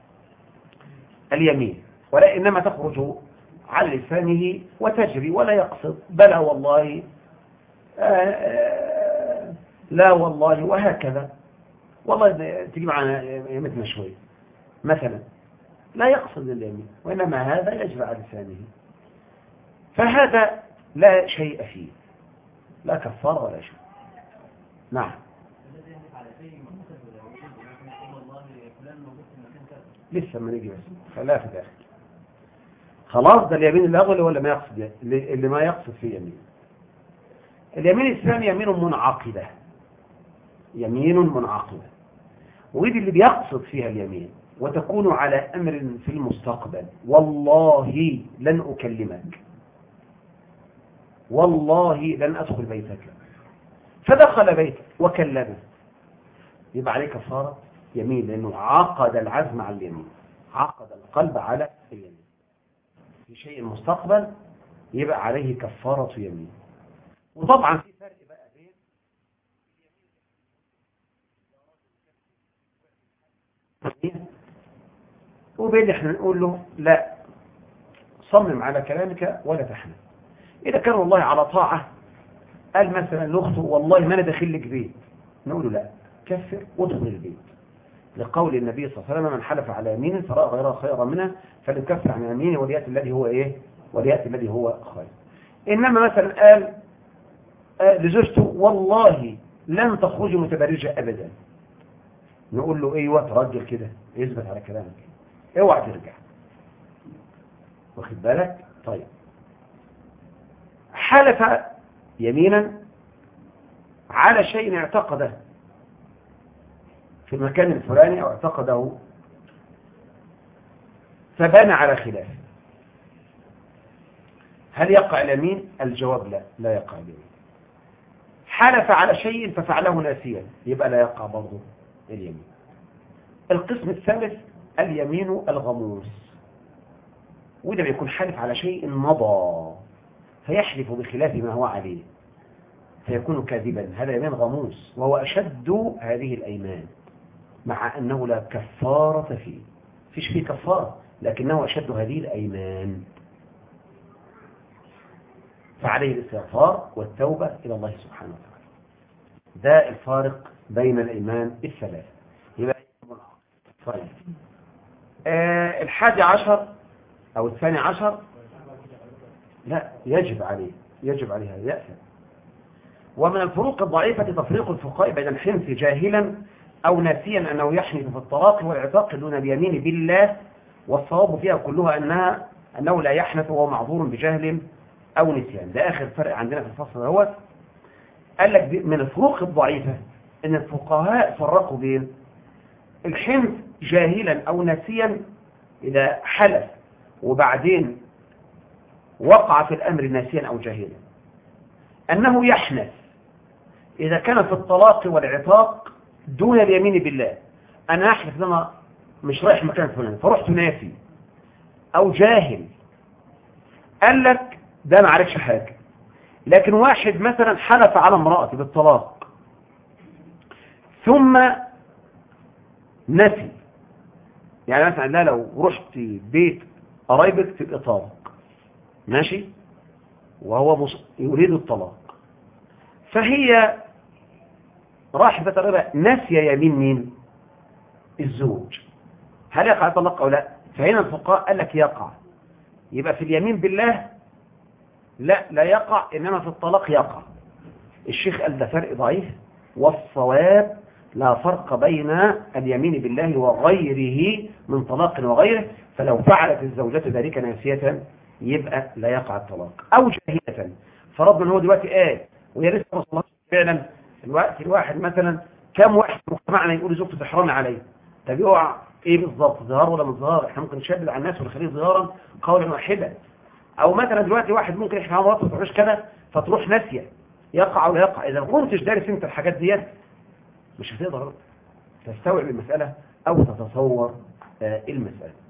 اليمين، ولا إنما تخرج على لسانه وتجري ولا يقصد، بلى والله لا والله وهكذا، والله تجي معنا يمتنا شوي مثلا، لا يقصد اليمين وإنما هذا يجري على لسانه، فهذا لا شيء فيه، لا كفار ولا شيء. نعم. لسه ما نيجي بس خلاها في الآخر. خلاص ده اليمين الأول ولا ما يقصد، اللي ما يقصد فيه يمين. اليمين الثاني يمين منعقدة، يمين منعقدة، ودي اللي بيقصد فيها اليمين، وتكون على أمر في المستقبل، والله لن أكلمك، والله لن أدخل بيتك، فدخل بيتك وكلمه، يبقى عليه كفارة يمين، لأنه عقد العزم على اليمين، عقد القلب على اليمين في شيء المستقبل، يبقى عليه كفارة يمين. وطبعا في فرق بقى بين وبين اللي احنا نقول له لا صمم على كلامك ولا تحنى. إذا كان والله على طاعة، قال مثلا لأخته والله ما أنا داخل لك بيت، نقول له لا كفر وادخل البيت، لقول النبي صلى الله عليه وسلم من حلف على يمين فرأى غيرها خيرا منها فليكفر عن يمينه وليأتي الذي هو ايه، وليأتي الذي هو خير. انما مثلا قال لزوجته والله لن تخرجي متبرجة ابدا، نقول له ايوه ترجل كده، يثبت على كلامك، اوعى ترجع، واخد بالك؟ طيب حلف يمينا على شيء اعتقده في المكان الفلاني أو اعتقده فبان على خلاف، هل يقع اليمين؟ الجواب لا، لا يقع اليمين. حلف على شيء ففعله ناسيا، يبقى لا يقع برضه اليمين. القسم الثالث اليمين الغموس، وده بيكون حلف على شيء مضى فيحلف بخلاف ما هو عليه فيكون كاذبا، هذا يمين غموس، وهو أشد هذه الأيمان، مع أنه لا كفارة فيه، فيش فيه كفارة، لكنه أشد هذه الأيمان، فعليه الاستغفار والتوبة إلى الله سبحانه وتعالى. ده الفارق بين الأيمان الثلاثة. يبقى طيب الحادي عشر أو الثاني عشر لا يجب عليه، يجب عليها يأثم. ومن الفروق الضعيفة تفريق الفقهاء بين الحنث جاهلا أو ناسيا أنه يحنث في الطلاق والعتاق دون اليمين بالله، والصواب فيها كلها أنه لا يحنث وهو معذور بجهل أو نسيان. ده آخر فرق عندنا في الفصل دوت. قال لك من الفروق الضعيفة أن الفقهاء فرقوا بين الحنث جاهلا أو ناسيا، إذا حلف وبعدين وقع في الأمر ناسيا أو جاهلا، أنه يحنث إذا كان في الطلاق والعتاق دون اليمين بالله، أنا أحلف أن أنا مش رايح مكان فلان فرحت ناسي أو جاهل، قال لك ده ما عرفش حاجة. لكن واحد مثلا حلف على امرأته بالطلاق ثم نسي، يعني مثلا لا لو رحت بيت قرايبك تبقى طلاق ماشي، وهو يريد الطلاق، فهي راح بتقريبا ناسية يمين مين؟ الزوج، هل يقع الطلاق أو لا؟ فهنا الفقهاء قال لك يقع. يبقى في اليمين بالله لا يقع، إنما في الطلاق يقع. الشيخ قال ده فرق ضعيف، والصواب لا فرق بين اليمين بالله وغيره من طلاق وغيره، فلو فعلت الزوجة ذلك ناسية يبقى لا يقع الطلاق، أو جاهلة. فرضنا هو دلوقتي قال ويا ريت الله فعلا الواحد مثلا كم واحد مجتمعنا يقول زوجته تحرمي عليه، طب يقع ايه بالظبط، ظهار ولا مش ظهار؟ احنا ممكن نشدد على الناس ونخليه ظهارا قولا واحدا. او مثلا دلوقتي واحد ممكن يحكي على مراته ما تروحش كده فتروح ناسيه، يقع ولا يقع؟ اذا ما كنتش دارس انت الحاجات ديت مش هتقدر تستوعب المساله او تتصور المساله.